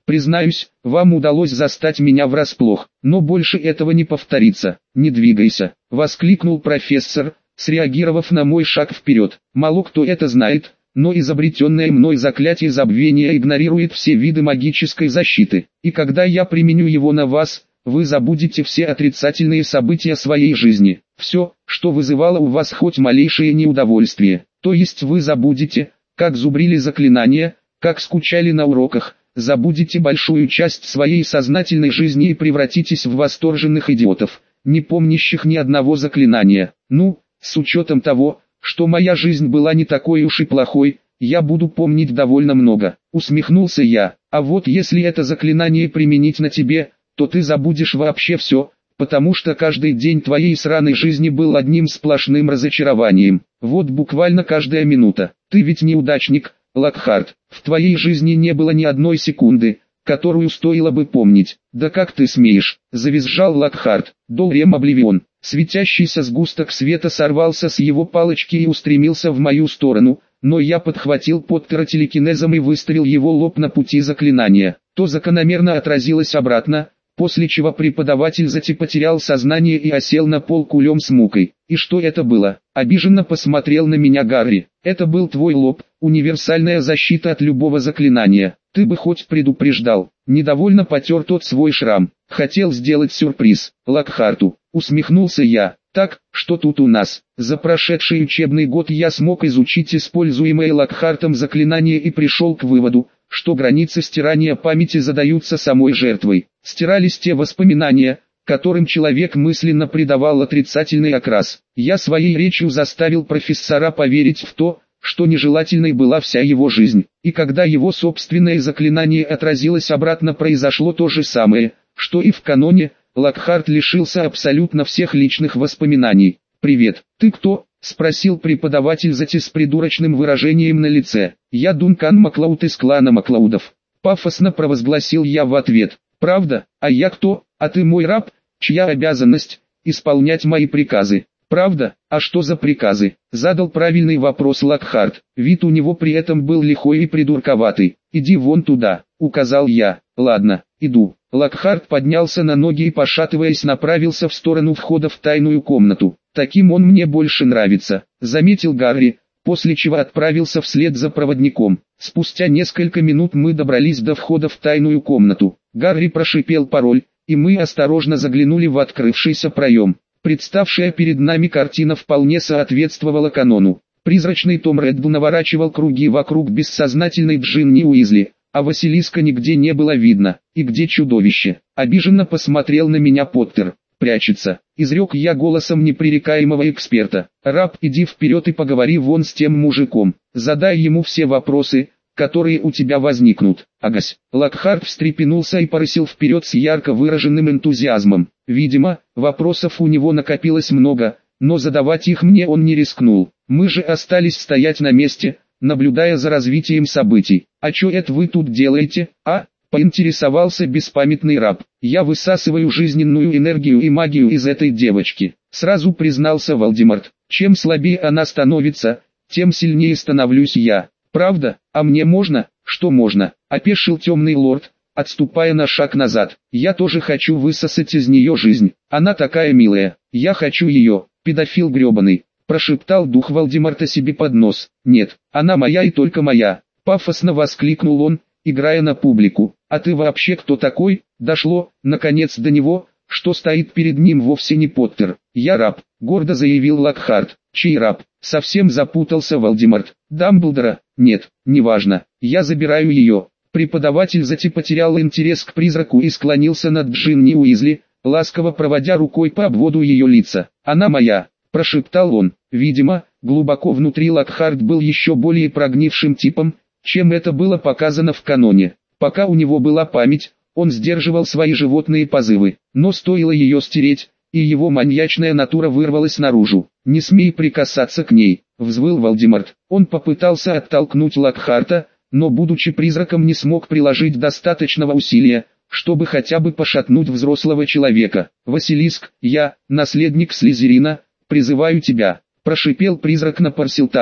Признаюсь, вам удалось застать меня врасплох, но больше этого не повторится. Не двигайся, воскликнул профессор, среагировав на мой шаг вперед. Мало кто это знает, но изобретенное мной заклятие забвения игнорирует все виды магической защиты. И когда я применю его на вас, вы забудете все отрицательные события своей жизни. Все, что вызывало у вас хоть малейшее неудовольствие. То есть вы забудете, как зубрили заклинания, как скучали на уроках, забудете большую часть своей сознательной жизни и превратитесь в восторженных идиотов, не помнящих ни одного заклинания. Ну, с учетом того, что моя жизнь была не такой уж и плохой, я буду помнить довольно много. Усмехнулся я. А вот если это заклинание применить на тебе, то ты забудешь вообще все, потому что каждый день твоей сраной жизни был одним сплошным разочарованием. Вот буквально каждая минута. Ты ведь неудачник, Локхарт. В твоей жизни не было ни одной секунды, которую стоило бы помнить. Да как ты смеешь? Завизжал Локхарт. Долрем Обливион. Светящийся сгусток света сорвался с его палочки и устремился в мою сторону, но я подхватил Поттера телекинезом и выставил его лоб на пути заклинания. То закономерно отразилось обратно, после чего преподаватель затем потерял сознание и осел на пол кулем с мукой. И что это было? Обиженно посмотрел на меня Гарри. Это был твой лоб, универсальная защита от любого заклинания. Ты бы хоть предупреждал. Недовольно потер тот свой шрам. Хотел сделать сюрприз Локхарту. Усмехнулся я. Так, что тут у нас? За прошедший учебный год я смог изучить используемое Локхартом заклинание и пришел к выводу, что границы стирания памяти задаются самой жертвой. Стирались те воспоминания, которым человек мысленно придавал отрицательный окрас. Я своей речью заставил профессора поверить в то, что нежелательной была вся его жизнь. И когда его собственное заклинание отразилось обратно, произошло то же самое, что и в каноне. Локхарт лишился абсолютно всех личных воспоминаний. «Привет, ты кто?» — спросил преподаватель затем с придурочным выражением на лице. «Я Дункан Маклауд из клана Маклаудов». Пафосно провозгласил я в ответ. «Правда? А я кто? А ты мой раб, чья обязанность — исполнять мои приказы». «Правда? А что за приказы?» — задал правильный вопрос Локхарт. Вид у него при этом был лихой и придурковатый. «Иди вон туда», — указал я. «Ладно, иду». Локхарт поднялся на ноги и, пошатываясь, направился в сторону входа в тайную комнату. «Таким он мне больше нравится», — заметил Гарри, после чего отправился вслед за проводником. Спустя несколько минут мы добрались до входа в тайную комнату. Гарри прошипел пароль, и мы осторожно заглянули в открывшийся проем. Представшая перед нами картина вполне соответствовала канону. Призрачный Том Реддл наворачивал круги вокруг бессознательной Джинни Уизли, а Василиска нигде не было видно. «И где чудовище?» — обиженно посмотрел на меня Поттер. «Прячется», — изрек я голосом непререкаемого эксперта. «Раб, иди вперед и поговори вон с тем мужиком. Задай ему все вопросы, которые у тебя возникнут». «Агась». Локхарт встрепенулся и порысил вперед с ярко выраженным энтузиазмом. Видимо, вопросов у него накопилось много, но задавать их мне он не рискнул. Мы же остались стоять на месте, наблюдая за развитием событий. «А чё это вы тут делаете, а?» — поинтересовался беспамятный раб. «Я высасываю жизненную энергию и магию из этой девочки», — сразу признался Волдеморт. «Чем слабее она становится, тем сильнее становлюсь я». «Правда? А мне можно?» «Что можно?» — опешил темный лорд, отступая на шаг назад. «Я тоже хочу высосать из нее жизнь. Она такая милая. Я хочу ее, педофил гребаный», — прошептал дух Волдеморта себе под нос. «Нет, она моя и только моя», — пафосно воскликнул он, играя на публику. «А ты вообще кто такой?» Дошло, наконец, до него, что стоит перед ним вовсе не Поттер. «Я раб», — гордо заявил Локхарт. «Чей раб?» — совсем запутался Волдеморт. «Дамблдора?» «Нет, неважно. Я забираю ее». Преподаватель затем потерял интерес к призраку и склонился над Джинни Уизли, ласково проводя рукой по обводу ее лица. «Она моя», — прошептал он. Видимо, глубоко внутри Локхарт был еще более прогнившим типом, чем это было показано в каноне. Пока у него была память, он сдерживал свои животные позывы, но стоило ее стереть, и его маньячная натура вырвалась наружу. «Не смей прикасаться к ней», — взвыл Волдеморт. Он попытался оттолкнуть Локхарта, но будучи призраком не смог приложить достаточного усилия, чтобы хотя бы пошатнуть взрослого человека. «Василиск, я, наследник Слизерина, призываю тебя», — прошипел призрак на парсилтанге.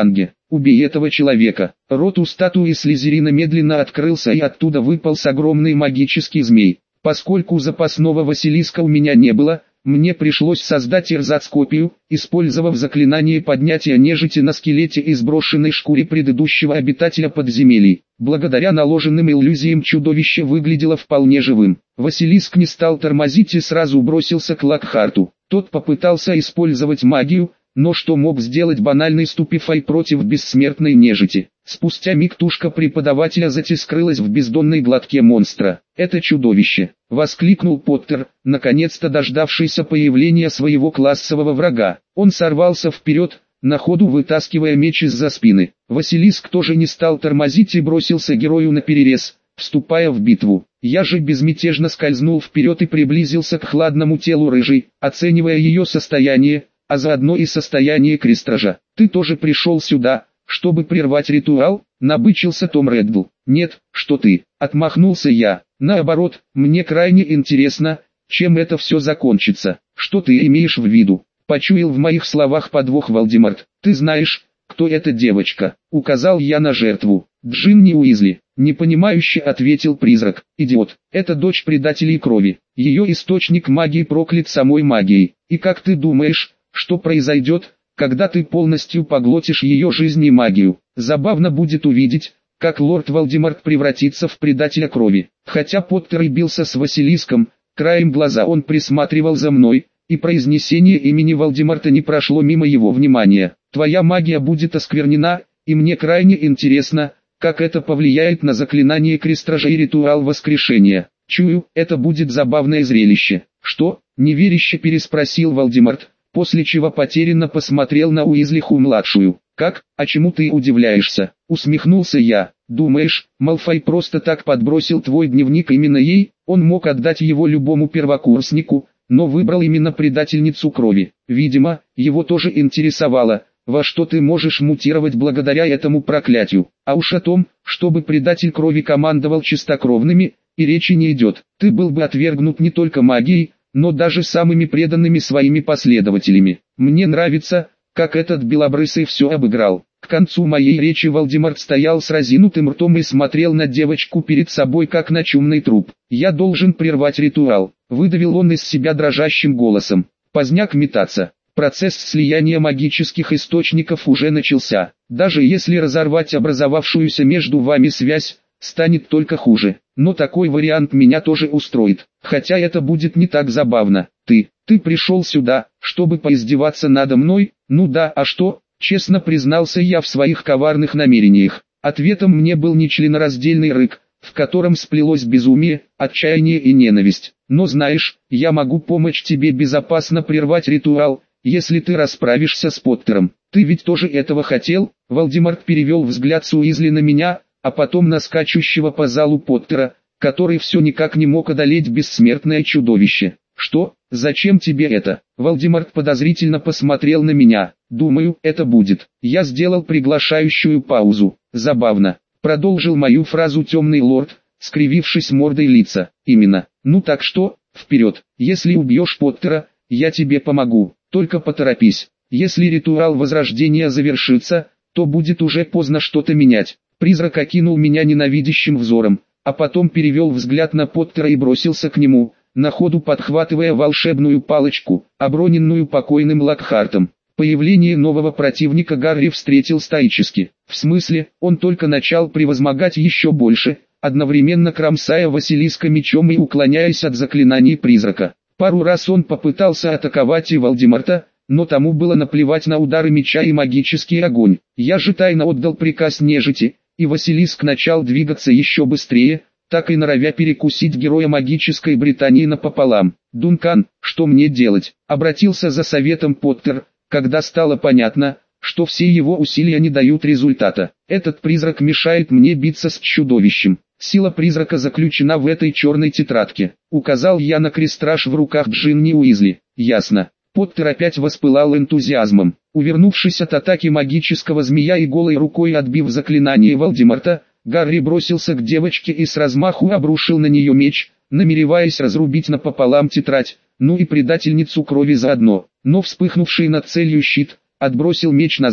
убей этого человека. Рот у статуи Слизерина медленно открылся, и оттуда выполз огромный магический змей. Поскольку запасного Василиска у меня не было, мне пришлось создать эрзац-копию, использовав заклинание поднятия нежити на скелете и сброшенной шкуре предыдущего обитателя подземелий. Благодаря наложенным иллюзиям чудовище выглядело вполне живым. Василиск не стал тормозить и сразу бросился к Локхарту. Тот попытался использовать магию, но что мог сделать банальный ступифай против бессмертной нежити? Спустя миг тушка преподавателя скрылась в бездонной глотке монстра. «Это чудовище!» — воскликнул Поттер, наконец-то дождавшийся появления своего классового врага. Он сорвался вперед, на ходу вытаскивая меч из-за спины. Василиск тоже не стал тормозить и бросился герою наперерез, вступая в битву. Я же безмятежно скользнул вперед и приблизился к хладному телу рыжей, оценивая ее состояние, а заодно и состояние Крестража. «Ты тоже пришел сюда, чтобы прервать ритуал?» — набычился Том Реддл. «Нет, что ты!» — отмахнулся я. «Наоборот, мне крайне интересно, чем это все закончится. Что ты имеешь в виду?» — почуял в моих словах подвох Волдеморт. «Ты знаешь, кто эта девочка?» — указал я на жертву. «Джинни Уизли», — непонимающе ответил призрак. «Идиот, это дочь предателей крови. Ее источник магии проклят самой магией. И как ты думаешь, что произойдет, когда ты полностью поглотишь ее жизнь и магию? Забавно будет увидеть, как лорд Волдеморт превратится в предателя крови». Хотя Поттер и бился с Василиском, краем глаза он присматривал за мной, и произнесение имени Волдеморта не прошло мимо его внимания. «Твоя магия будет осквернена, и мне крайне интересно, как это повлияет на заклинание Крестража и ритуал воскрешения. Чую, это будет забавное зрелище». «Что?» — неверяще переспросил Волдеморт, после чего потерянно посмотрел на Уизлиху-младшую. «Как? А чему ты удивляешься?» — усмехнулся я. «Думаешь, Малфой просто так подбросил твой дневник именно ей? Он мог отдать его любому первокурснику, но выбрал именно предательницу крови. Видимо, его тоже интересовало, во что ты можешь мутировать благодаря этому проклятию. А уж о том, чтобы предатель крови командовал чистокровными, и речи не идет. Ты был бы отвергнут не только магией, но даже самыми преданными своими последователями. Мне нравится, как этот белобрысый все обыграл». К концу моей речи Волдеморт стоял с разинутым ртом и смотрел на девочку перед собой как на чумный труп. «Я должен прервать ритуал», — выдавил он из себя дрожащим голосом. «Поздняк метаться. Процесс слияния магических источников уже начался. Даже если разорвать образовавшуюся между вами связь, станет только хуже. Но такой вариант меня тоже устроит, хотя это будет не так забавно. Ты пришел сюда, чтобы поиздеваться надо мной? Ну да, а что?» Честно признался я в своих коварных намерениях. Ответом мне был нечленораздельный рык, в котором сплелось безумие, отчаяние и ненависть. «Но знаешь, я могу помочь тебе безопасно прервать ритуал, если ты расправишься с Поттером. Ты ведь тоже этого хотел?» Волдеморт перевел взгляд с Уизли на меня, а потом на скачущего по залу Поттера, который все никак не мог одолеть бессмертное чудовище. «Что? Зачем тебе это?» Волдеморт подозрительно посмотрел на меня. «Думаю, это будет». Я сделал приглашающую паузу. «Забавно», — продолжил мою фразу темный лорд, скривившись мордой лица. «Именно. Ну так что, вперед. Если убьешь Поттера, я тебе помогу. Только поторопись. Если ритуал возрождения завершится, то будет уже поздно что-то менять». Призрак окинул меня ненавидящим взором, а потом перевел взгляд на Поттера и бросился к нему, на ходу подхватывая волшебную палочку, оброненную покойным Локхартом. Появление нового противника Гарри встретил стоически. В смысле, он только начал превозмогать еще больше, одновременно кромсая Василиска мечом и уклоняясь от заклинаний призрака. Пару раз он попытался атаковать и Волдеморта, но тому было наплевать на удары меча и магический огонь. Я же тайно отдал приказ нежити, и Василиск начал двигаться еще быстрее, так и норовя перекусить героя магической Британии напополам. «Дункан, что мне делать?» — обратился за советом Поттер, когда стало понятно, что все его усилия не дают результата. «Этот призрак мешает мне биться с чудовищем. Сила призрака заключена в этой черной тетрадке», — указал я на крестраж в руках Джинни Уизли. «Ясно». Поттер опять воспылал энтузиазмом. Увернувшись от атаки магического змея и голой рукой отбив заклинание Волдеморта, Гарри бросился к девочке и с размаху обрушил на нее меч, намереваясь разрубить напополам тетрадь, ну и предательницу крови заодно. Но вспыхнувший над целью щит, отбросил меч назад,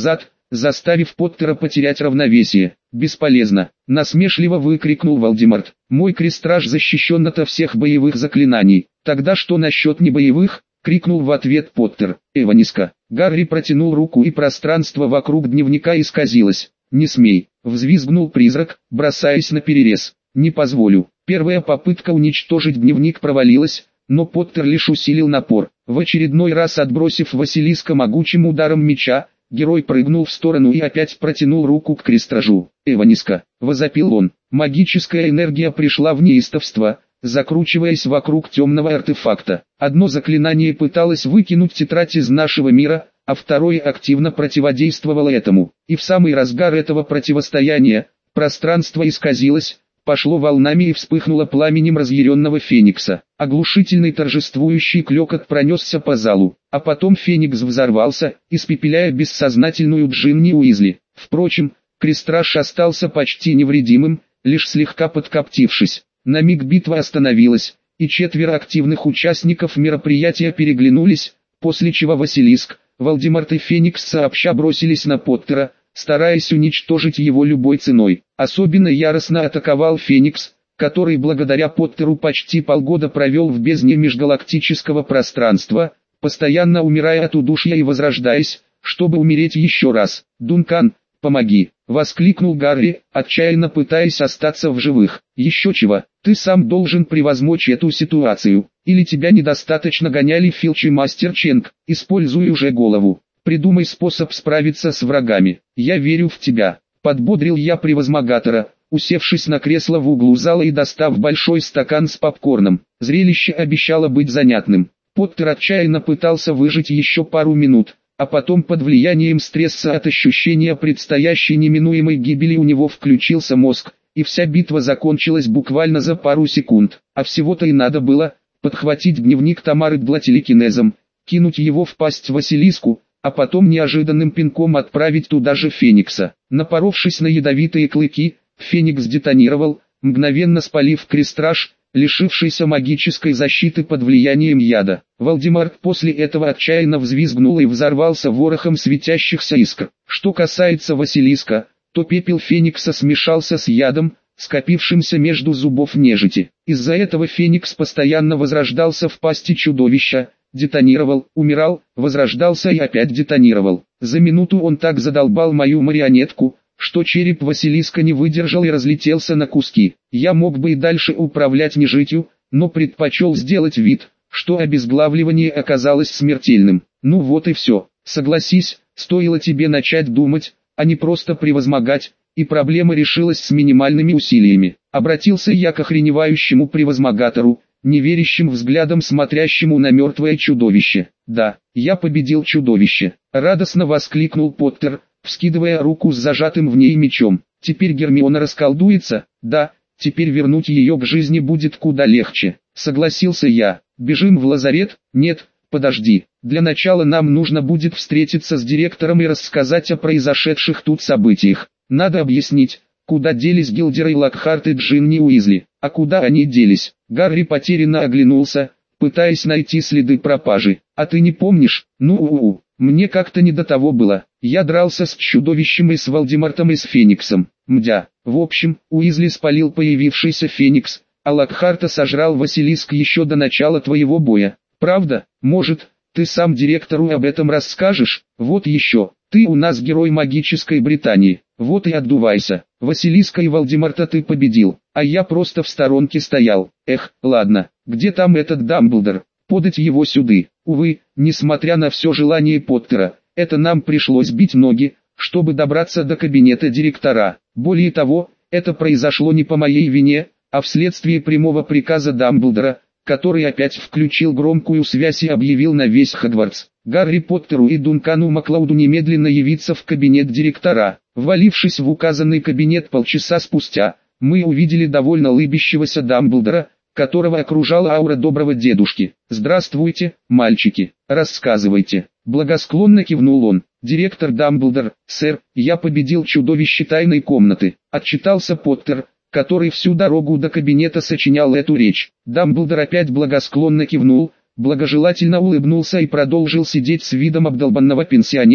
заставив Поттера потерять равновесие. «Бесполезно!» — насмешливо выкрикнул Волдеморт. «Мой крестраж защищен ото всех боевых заклинаний. Тогда что насчет небоевых?» — крикнул в ответ Поттер. «Эваниска!» Гарри протянул руку, и пространство вокруг дневника исказилось. «Не смей!» — взвизгнул призрак, бросаясь на перерез. «Не позволю!» Первая попытка уничтожить дневник провалилась, но Поттер лишь усилил напор. В очередной раз отбросив Василиска могучим ударом меча, герой прыгнул в сторону и опять протянул руку к крестражу. «Эваниска!» — возопил он. Магическая энергия пришла в неистовство, закручиваясь вокруг темного артефакта. Одно заклинание пыталось выкинуть тетрадь из нашего мира, а второе активно противодействовало этому. И в самый разгар этого противостояния, пространство исказилось, пошло волнами и вспыхнуло пламенем разъяренного феникса. Оглушительный торжествующий клёкот пронесся по залу, а потом феникс взорвался, испепеляя бессознательную Джинни Уизли. Впрочем, крестраж остался почти невредимым, лишь слегка подкоптившись. На миг битва остановилась, и 4 активных участников мероприятия переглянулись, после чего Василиск, Волдеморт и Феникс сообща бросились на Поттера, стараясь уничтожить его любой ценой. Особенно яростно атаковал Феникс, который благодаря Поттеру почти полгода провел в бездне межгалактического пространства, постоянно умирая от удушья и возрождаясь, чтобы умереть еще раз. «Дункан, помоги!» — воскликнул Гарри, отчаянно пытаясь остаться в живых. «Еще чего, ты сам должен превозмочь эту ситуацию, или тебя недостаточно гоняли Филч и Мастер Ченг. Используй уже голову, придумай способ справиться с врагами. Я верю в тебя», — подбодрил я превозмогатора, усевшись на кресло в углу зала и достав большой стакан с попкорном. Зрелище обещало быть занятным. Поттер отчаянно пытался выжить еще пару минут, а потом под влиянием стресса от ощущения предстоящей неминуемой гибели у него включился мозг, и вся битва закончилась буквально за пару секунд. А всего-то и надо было подхватить дневник Тамары Дла телекинезом, кинуть его в пасть Василиску, а потом неожиданным пинком отправить туда же Феникса. Напоровшись на ядовитые клыки, Феникс детонировал, мгновенно спалив крестраж, лишившийся магической защиты под влиянием яда. Волдеморт после этого отчаянно взвизгнул и взорвался ворохом светящихся искр. Что касается Василиска, то пепел Феникса смешался с ядом, скопившимся между зубов нежити. Из-за этого Феникс постоянно возрождался в пасти чудовища, детонировал, умирал, возрождался и опять детонировал. За минуту он так задолбал мою марионетку, что череп Василиска не выдержал и разлетелся на куски. Я мог бы и дальше управлять нежитью, но предпочел сделать вид, что обезглавливание оказалось смертельным. Ну вот и все. Согласись, стоило тебе начать думать, а не просто превозмогать, и проблема решилась с минимальными усилиями. Обратился я к охреневающему превозмогатору, неверящим взглядом смотрящему на мертвое чудовище. «Да, я победил чудовище!» — радостно воскликнул Поттер, вскидывая руку с зажатым в ней мечом. «Теперь Гермиона расколдуется?» «Да, теперь вернуть ее к жизни будет куда легче», — согласился я. «Бежим в лазарет?» «Нет, подожди. Для начала нам нужно будет встретиться с директором и рассказать о произошедших тут событиях. Надо объяснить, куда делись Гилдер и Локхарт и Джинни Уизли. А куда они делись?» Гарри потерянно оглянулся, пытаясь найти следы пропажи. «А ты не помнишь?» «Ну, мне как-то не до того было. Я дрался с чудовищем и с Волдемортом и с Фениксом. Мдя. В общем, Уизли спалил появившийся Феникс, а Локхарта сожрал Василиск еще до начала твоего боя. Правда? Может, ты сам директору об этом расскажешь? Вот еще. Ты у нас герой магической Британии. Вот и отдувайся. Василиска и Волдеморта ты победил, а я просто в сторонке стоял. Эх, ладно, где там этот Дамблдор? Подать его сюды». Увы, несмотря на все желание Поттера, это нам пришлось бить ноги, чтобы добраться до кабинета директора. Более того, это произошло не по моей вине, а вследствие прямого приказа Дамблдора, который опять включил громкую связь и объявил на весь Хогвартс Гарри Поттеру и Дункану Маклауду немедленно явиться в кабинет директора. Ввалившись в указанный кабинет полчаса спустя, мы увидели довольно улыбящегося Дамблдора, которого окружала аура доброго дедушки. «Здравствуйте, мальчики, рассказывайте». Благосклонно кивнул он. «Директор Дамблдор, сэр, я победил чудовище тайной комнаты», отчитался Поттер, который всю дорогу до кабинета сочинял эту речь. Дамблдор опять благосклонно кивнул, благожелательно улыбнулся и продолжил сидеть с видом обдолбанного пенсионера,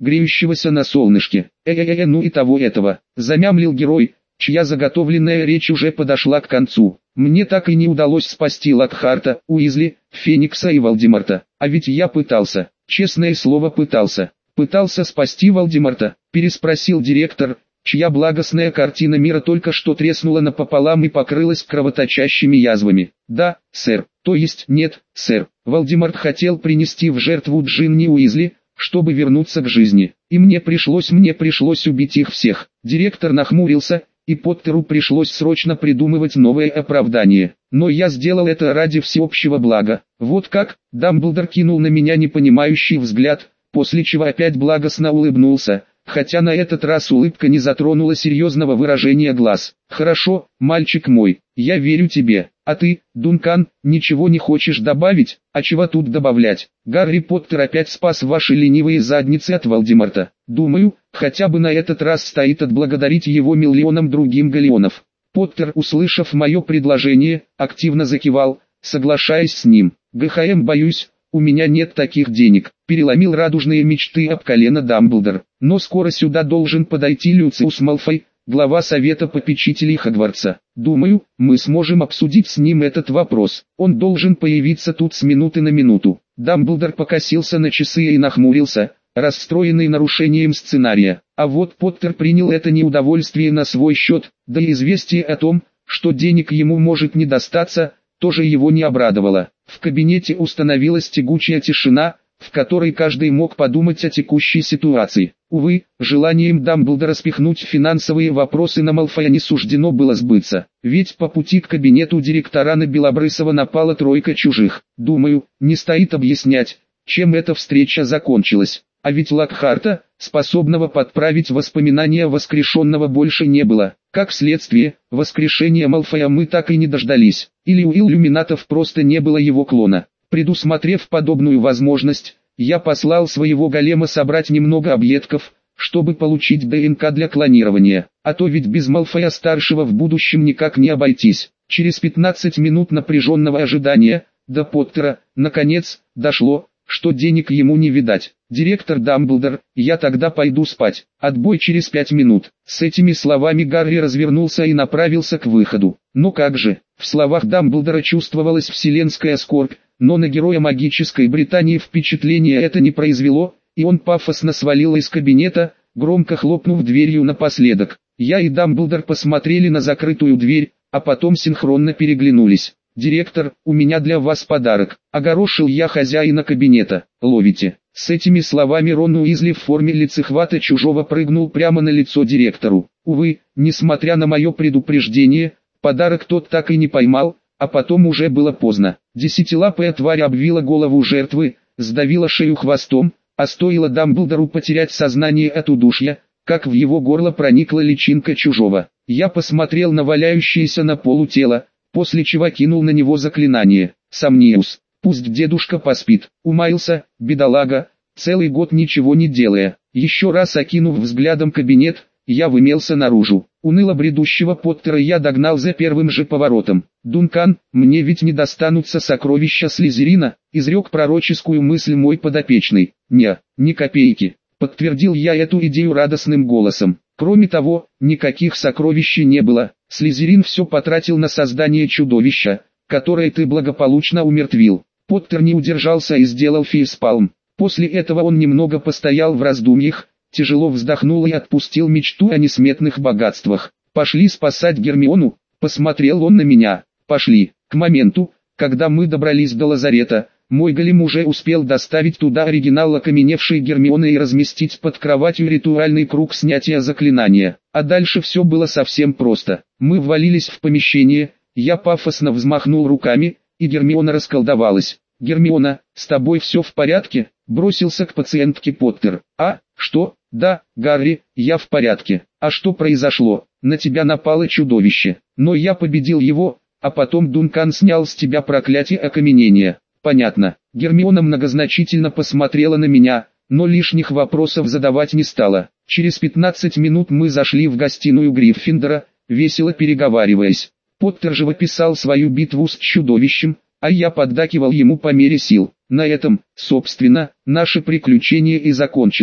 греющегося на солнышке. Ну и того этого, замямлил герой, чья заготовленная речь уже подошла к концу. Мне так и не удалось спасти Локхарта, Уизли, Феникса и Волдеморта. А ведь я пытался, честное слово пытался. Пытался спасти Волдеморта, переспросил директор, чья благостная картина мира только что треснула напополам и покрылась кровоточащими язвами. Да, сэр, то есть нет, сэр. Волдеморт хотел принести в жертву Джинни Уизли, чтобы вернуться к жизни. И мне пришлось убить их всех. Директор нахмурился, и Поттеру пришлось срочно придумывать новое оправдание. Но я сделал это ради всеобщего блага. Вот как? Дамблдор кинул на меня непонимающий взгляд, после чего опять благостно улыбнулся, хотя на этот раз улыбка не затронула серьезного выражения глаз. «Хорошо, мальчик мой, я верю тебе. А ты, Дункан, ничего не хочешь добавить? А чего тут добавлять? Гарри Поттер опять спас ваши ленивые задницы от Волдеморта. Думаю, хотя бы на этот раз стоит отблагодарить его миллионом другим галеонов». Поттер, услышав мое предложение, активно закивал, соглашаясь с ним. «Боюсь, у меня нет таких денег», — переломил радужные мечты об колено Дамблдор. «Но скоро сюда должен подойти Люциус Малфой, глава Совета попечителей Хогвартса. Думаю, мы сможем обсудить с ним этот вопрос. Он должен появиться тут с минуты на минуту». Дамблдор покосился на часы и нахмурился, расстроенный нарушением сценария. А вот Поттер принял это неудовольствие на свой счет, да и известие о том, что денег ему может не достаться, тоже его не обрадовало. В кабинете установилась тягучая тишина, в которой каждый мог подумать о текущей ситуации. Увы, желанием Дамблдора спихнуть финансовые вопросы на Малфоя не суждено было сбыться. Ведь по пути к кабинету директора на Белобрысова напала тройка чужих. Думаю, не стоит объяснять, чем эта встреча закончилась. А ведь Локхарта, способного подправить воспоминания воскрешенного, больше не было. Как следствие, воскрешения Малфоя мы так и не дождались. Или у иллюминатов просто не было его клона. Предусмотрев подобную возможность, я послал своего голема собрать немного объедков, чтобы получить ДНК для клонирования. А то ведь без Малфоя-старшего в будущем никак не обойтись. Через 15 минут напряженного ожидания, до Поттера, наконец, дошло, что денег ему не видать. «Директор Дамблдор, я тогда пойду спать. Отбой через 5 минут». С этими словами Гарри развернулся и направился к выходу. Но как же, в словах Дамблдора чувствовалась вселенская скорбь, но на героя магической Британии впечатление это не произвело, и он пафосно свалил из кабинета, громко хлопнув дверью напоследок. Я и Дамблдор посмотрели на закрытую дверь, а потом синхронно переглянулись. «Директор, у меня для вас подарок», — огорошил я хозяина кабинета. «Ловите». С этими словами Рон Уизли в форме лицехвата чужого прыгнул прямо на лицо директору. Увы, несмотря на мое предупреждение, подарок тот так и не поймал, а потом уже было поздно. Десятилапая тварь обвила голову жертвы, сдавила шею хвостом, а стоило Дамблдору потерять сознание от удушья, как в его горло проникла личинка чужого. Я посмотрел на валяющееся на полу тело, после чего кинул на него заклинание. «Сомниус, пусть дедушка поспит». Умаился, бедолага, целый год ничего не делая. Еще раз окинув взглядом кабинет, я вымелся наружу. Уныло бредущего Поттера я догнал за первым же поворотом. «Дункан, мне ведь не достанутся сокровища Слизерина», изрек пророческую мысль мой подопечный. Ни копейки», подтвердил я эту идею радостным голосом. Кроме того, никаких сокровищ не было. Слизерин все потратил на создание чудовища, которое ты благополучно умертвил. Поттер не удержался и сделал фейспалм. После этого он немного постоял в раздумьях, тяжело вздохнул и отпустил мечту о несметных богатствах. «Пошли спасать Гермиону», — посмотрел он на меня. «Пошли». К моменту, когда мы добрались до лазарета, мой голем уже успел доставить туда оригинал окаменевшей Гермионы и разместить под кроватью ритуальный круг снятия заклинания. А дальше все было совсем просто. Мы ввалились в помещение, я пафосно взмахнул руками, и Гермиона расколдовалась. «Гермиона, с тобой все в порядке?» — бросился к пациентке Поттер. «А, что? Да, Гарри, я в порядке. А что произошло? На тебя напало чудовище. Но я победил его, а потом Дункан снял с тебя проклятие окаменения». «Понятно». Гермиона многозначительно посмотрела на меня, но лишних вопросов задавать не стала. Через 15 минут мы зашли в гостиную Гриффиндора, весело переговариваясь. Поттер живописал свою битву с чудовищем, а я поддакивал ему по мере сил. На этом, собственно, наше приключение и закончилось.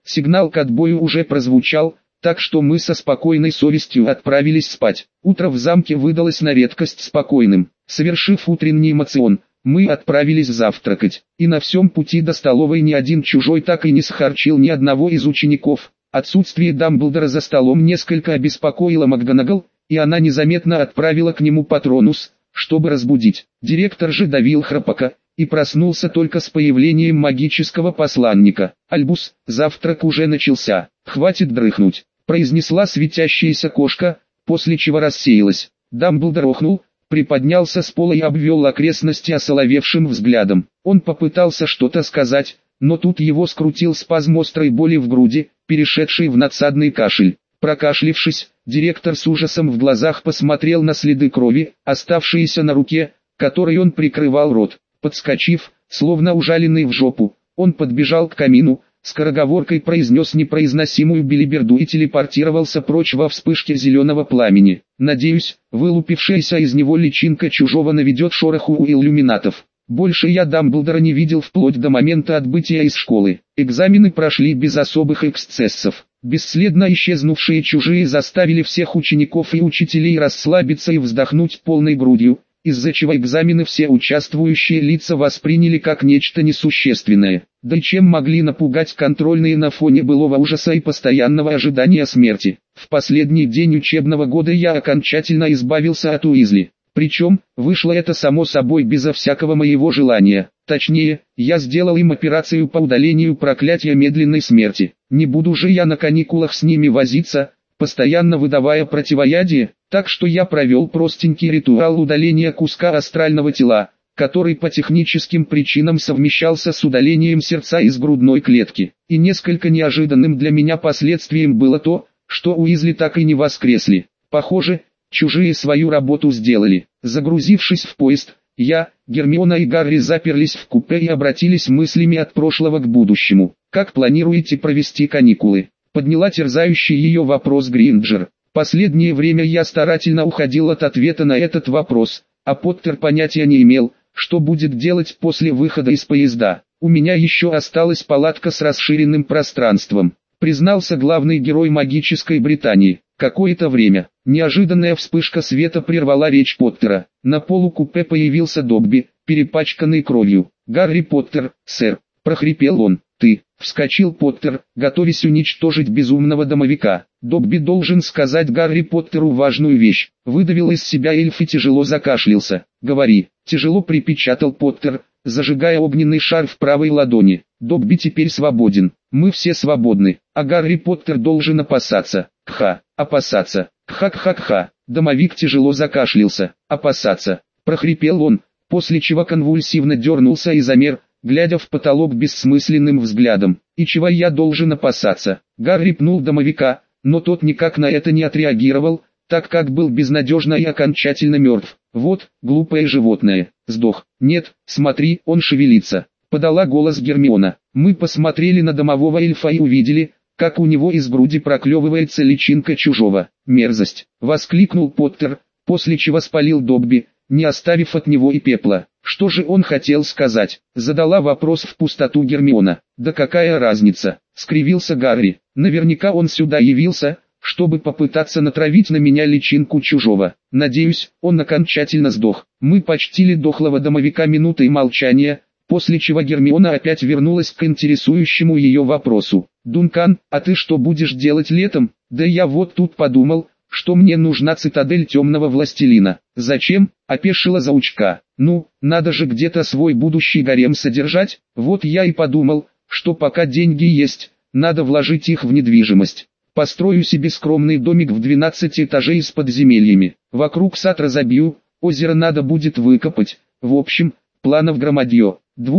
Сигнал к отбою уже прозвучал, так что мы со спокойной совестью отправились спать. Утро в замке выдалось на редкость спокойным. Совершив утренний мацион, мы отправились завтракать, и на всем пути до столовой ни один чужой так и не схарчил ни одного из учеников. Отсутствие Дамблдора за столом несколько обеспокоило МакГонагал, и она незаметно отправила к нему Патронус, чтобы разбудить. Директор же давил храпака, и проснулся только с появлением магического посланника. «Альбус, завтрак уже начался, хватит дрыхнуть», произнесла светящаяся кошка, после чего рассеялась. Дамблдор охнул, приподнялся с пола и обвел окрестности осоловевшим взглядом. Он попытался что-то сказать, но тут его скрутил спазм острой боли в груди, перешедший в надсадный кашель. Прокашлившись, директор с ужасом в глазах посмотрел на следы крови, оставшиеся на руке, которой он прикрывал рот. Подскочив, словно ужаленный в жопу, он подбежал к камину, скороговоркой произнес непроизносимую белиберду и телепортировался прочь во вспышке зеленого пламени. Надеюсь, вылупившаяся из него личинка чужого наведет шороху у иллюминатов. Больше я Дамблдора не видел вплоть до момента отбытия из школы. Экзамены прошли без особых эксцессов. Бесследно исчезнувшие чужие заставили всех учеников и учителей расслабиться и вздохнуть полной грудью, из-за чего экзамены все участвующие лица восприняли как нечто несущественное. Да и чем могли напугать контрольные на фоне былого ужаса и постоянного ожидания смерти. В последний день учебного года я окончательно избавился от Уизли. Причем, вышло это само собой безо всякого моего желания. Точнее, я сделал им операцию по удалению проклятия медленной смерти. Не буду же я на каникулах с ними возиться, постоянно выдавая противоядие, так что я провел простенький ритуал удаления куска астрального тела, который по техническим причинам совмещался с удалением сердца из грудной клетки. И несколько неожиданным для меня последствием было то, что Уизли так и не воскресли. Похоже, чужие свою работу сделали. Загрузившись в поезд, я, Гермиона и Гарри заперлись в купе и обратились мыслями от прошлого к будущему. «Как планируете провести каникулы?» Подняла терзающий ее вопрос Гринджер. Последнее время я старательно уходил от ответа на этот вопрос, а Поттер понятия не имел, что будет делать после выхода из поезда. «У меня еще осталась палатка с расширенным пространством», признался главный герой магической Британии. Какое-то время, неожиданная вспышка света прервала речь Поттера. На полу купе появился Добби, перепачканный кровью. «Гарри Поттер, сэр», прохрипел он. «Ты», вскочил Поттер, готовясь уничтожить безумного домовика. «Добби должен сказать Гарри Поттеру важную вещь», выдавил из себя эльф и тяжело закашлялся. «Говори», тяжело припечатал Поттер, зажигая огненный шар в правой ладони. «Добби теперь свободен, мы все свободны, а Гарри Поттер должен опасаться». «Кха, опасаться, кха-кха-кха», домовик тяжело закашлялся. «Опасаться», прохрипел он, после чего конвульсивно дернулся и замер, глядя в потолок бессмысленным взглядом. «И чего я должен опасаться?» Гарри пнул домовика, но тот никак на это не отреагировал, так как был безнадежно и окончательно мертв. «Вот, глупое животное, сдох». «Нет, смотри, он шевелится», подала голос Гермиона. Мы посмотрели на домового эльфа и увидели, как у него из груди проклевывается личинка чужого. «Мерзость!» — воскликнул Поттер, после чего спалил Добби, не оставив от него и пепла. «Что же он хотел сказать?» — задала вопрос в пустоту Гермиона. «Да какая разница?» — скривился Гарри. «Наверняка он сюда явился, чтобы попытаться натравить на меня личинку чужого. Надеюсь, он окончательно сдох». Мы почтили дохлого домовика минутой молчания, после чего Гермиона опять вернулась к интересующему ее вопросу. «Дункан, а ты что будешь делать летом?» «Да я вот тут подумал, что мне нужна цитадель темного властелина». «Зачем?» — опешила заучка. «Ну, надо же где-то свой будущий гарем содержать. Вот я и подумал, что пока деньги есть, надо вложить их в недвижимость. Построю себе скромный домик в 12 этажей с подземельями. Вокруг сад разобью, озеро надо будет выкопать. В общем, планов громадье.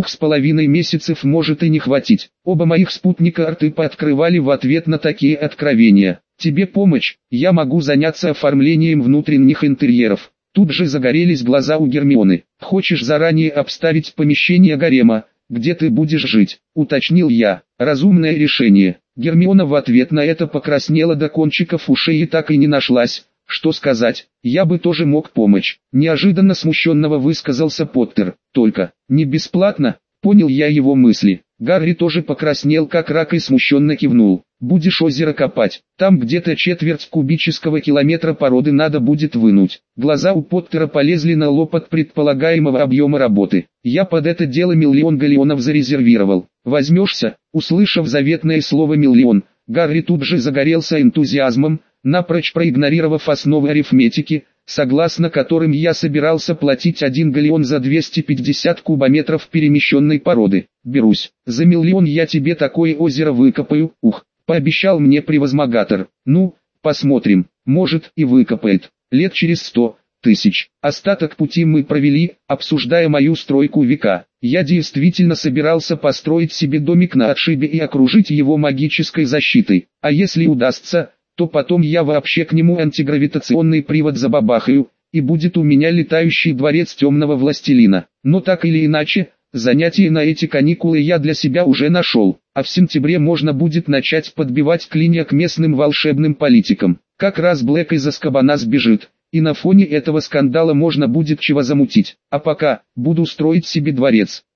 2,5 месяцев может и не хватить». Оба моих спутника рты пооткрывали в ответ на такие откровения. «Тебе помочь, я могу заняться оформлением внутренних интерьеров». Тут же загорелись глаза у Гермионы. «Хочешь заранее обставить помещение гарема, где ты будешь жить?» — уточнил я. «Разумное решение». Гермиона в ответ на это покраснела до кончиков ушей и так и не нашлась, что сказать. «Я бы тоже мог помочь», — неожиданно смущенного высказался Поттер. «Только, не бесплатно?» — понял я его мысли. Гарри тоже покраснел как рак и смущенно кивнул. Будешь озеро копать, там где-то четверть кубического километра породы надо будет вынуть. Глаза у Поттера полезли на лоб от предполагаемого объема работы. Я под это дело 1 000 000 галеонов зарезервировал. Возьмешься? Услышав заветное слово «миллион», Гарри тут же загорелся энтузиазмом, напрочь проигнорировав основы арифметики, согласно которым я собирался платить 1 галеон за 250 кубометров перемещенной породы. Берусь. За 1 000 000 я тебе такое озеро выкопаю, пообещал мне превозмогатор. Ну, посмотрим, может и выкопает. Лет через 100 тысяч. Остаток пути мы провели, обсуждая мою стройку века. Я действительно собирался построить себе домик на отшибе и окружить его магической защитой. А если удастся, то потом я вообще к нему антигравитационный привод забабахаю, и будет у меня летающий дворец темного властелина. Но так или иначе, занятие на эти каникулы я для себя уже нашел, а в сентябре можно будет начать подбивать клинья к местным волшебным политикам. Как раз Блэк из Азкабана сбежит, и на фоне этого скандала можно будет чего замутить. А пока, буду строить себе дворец.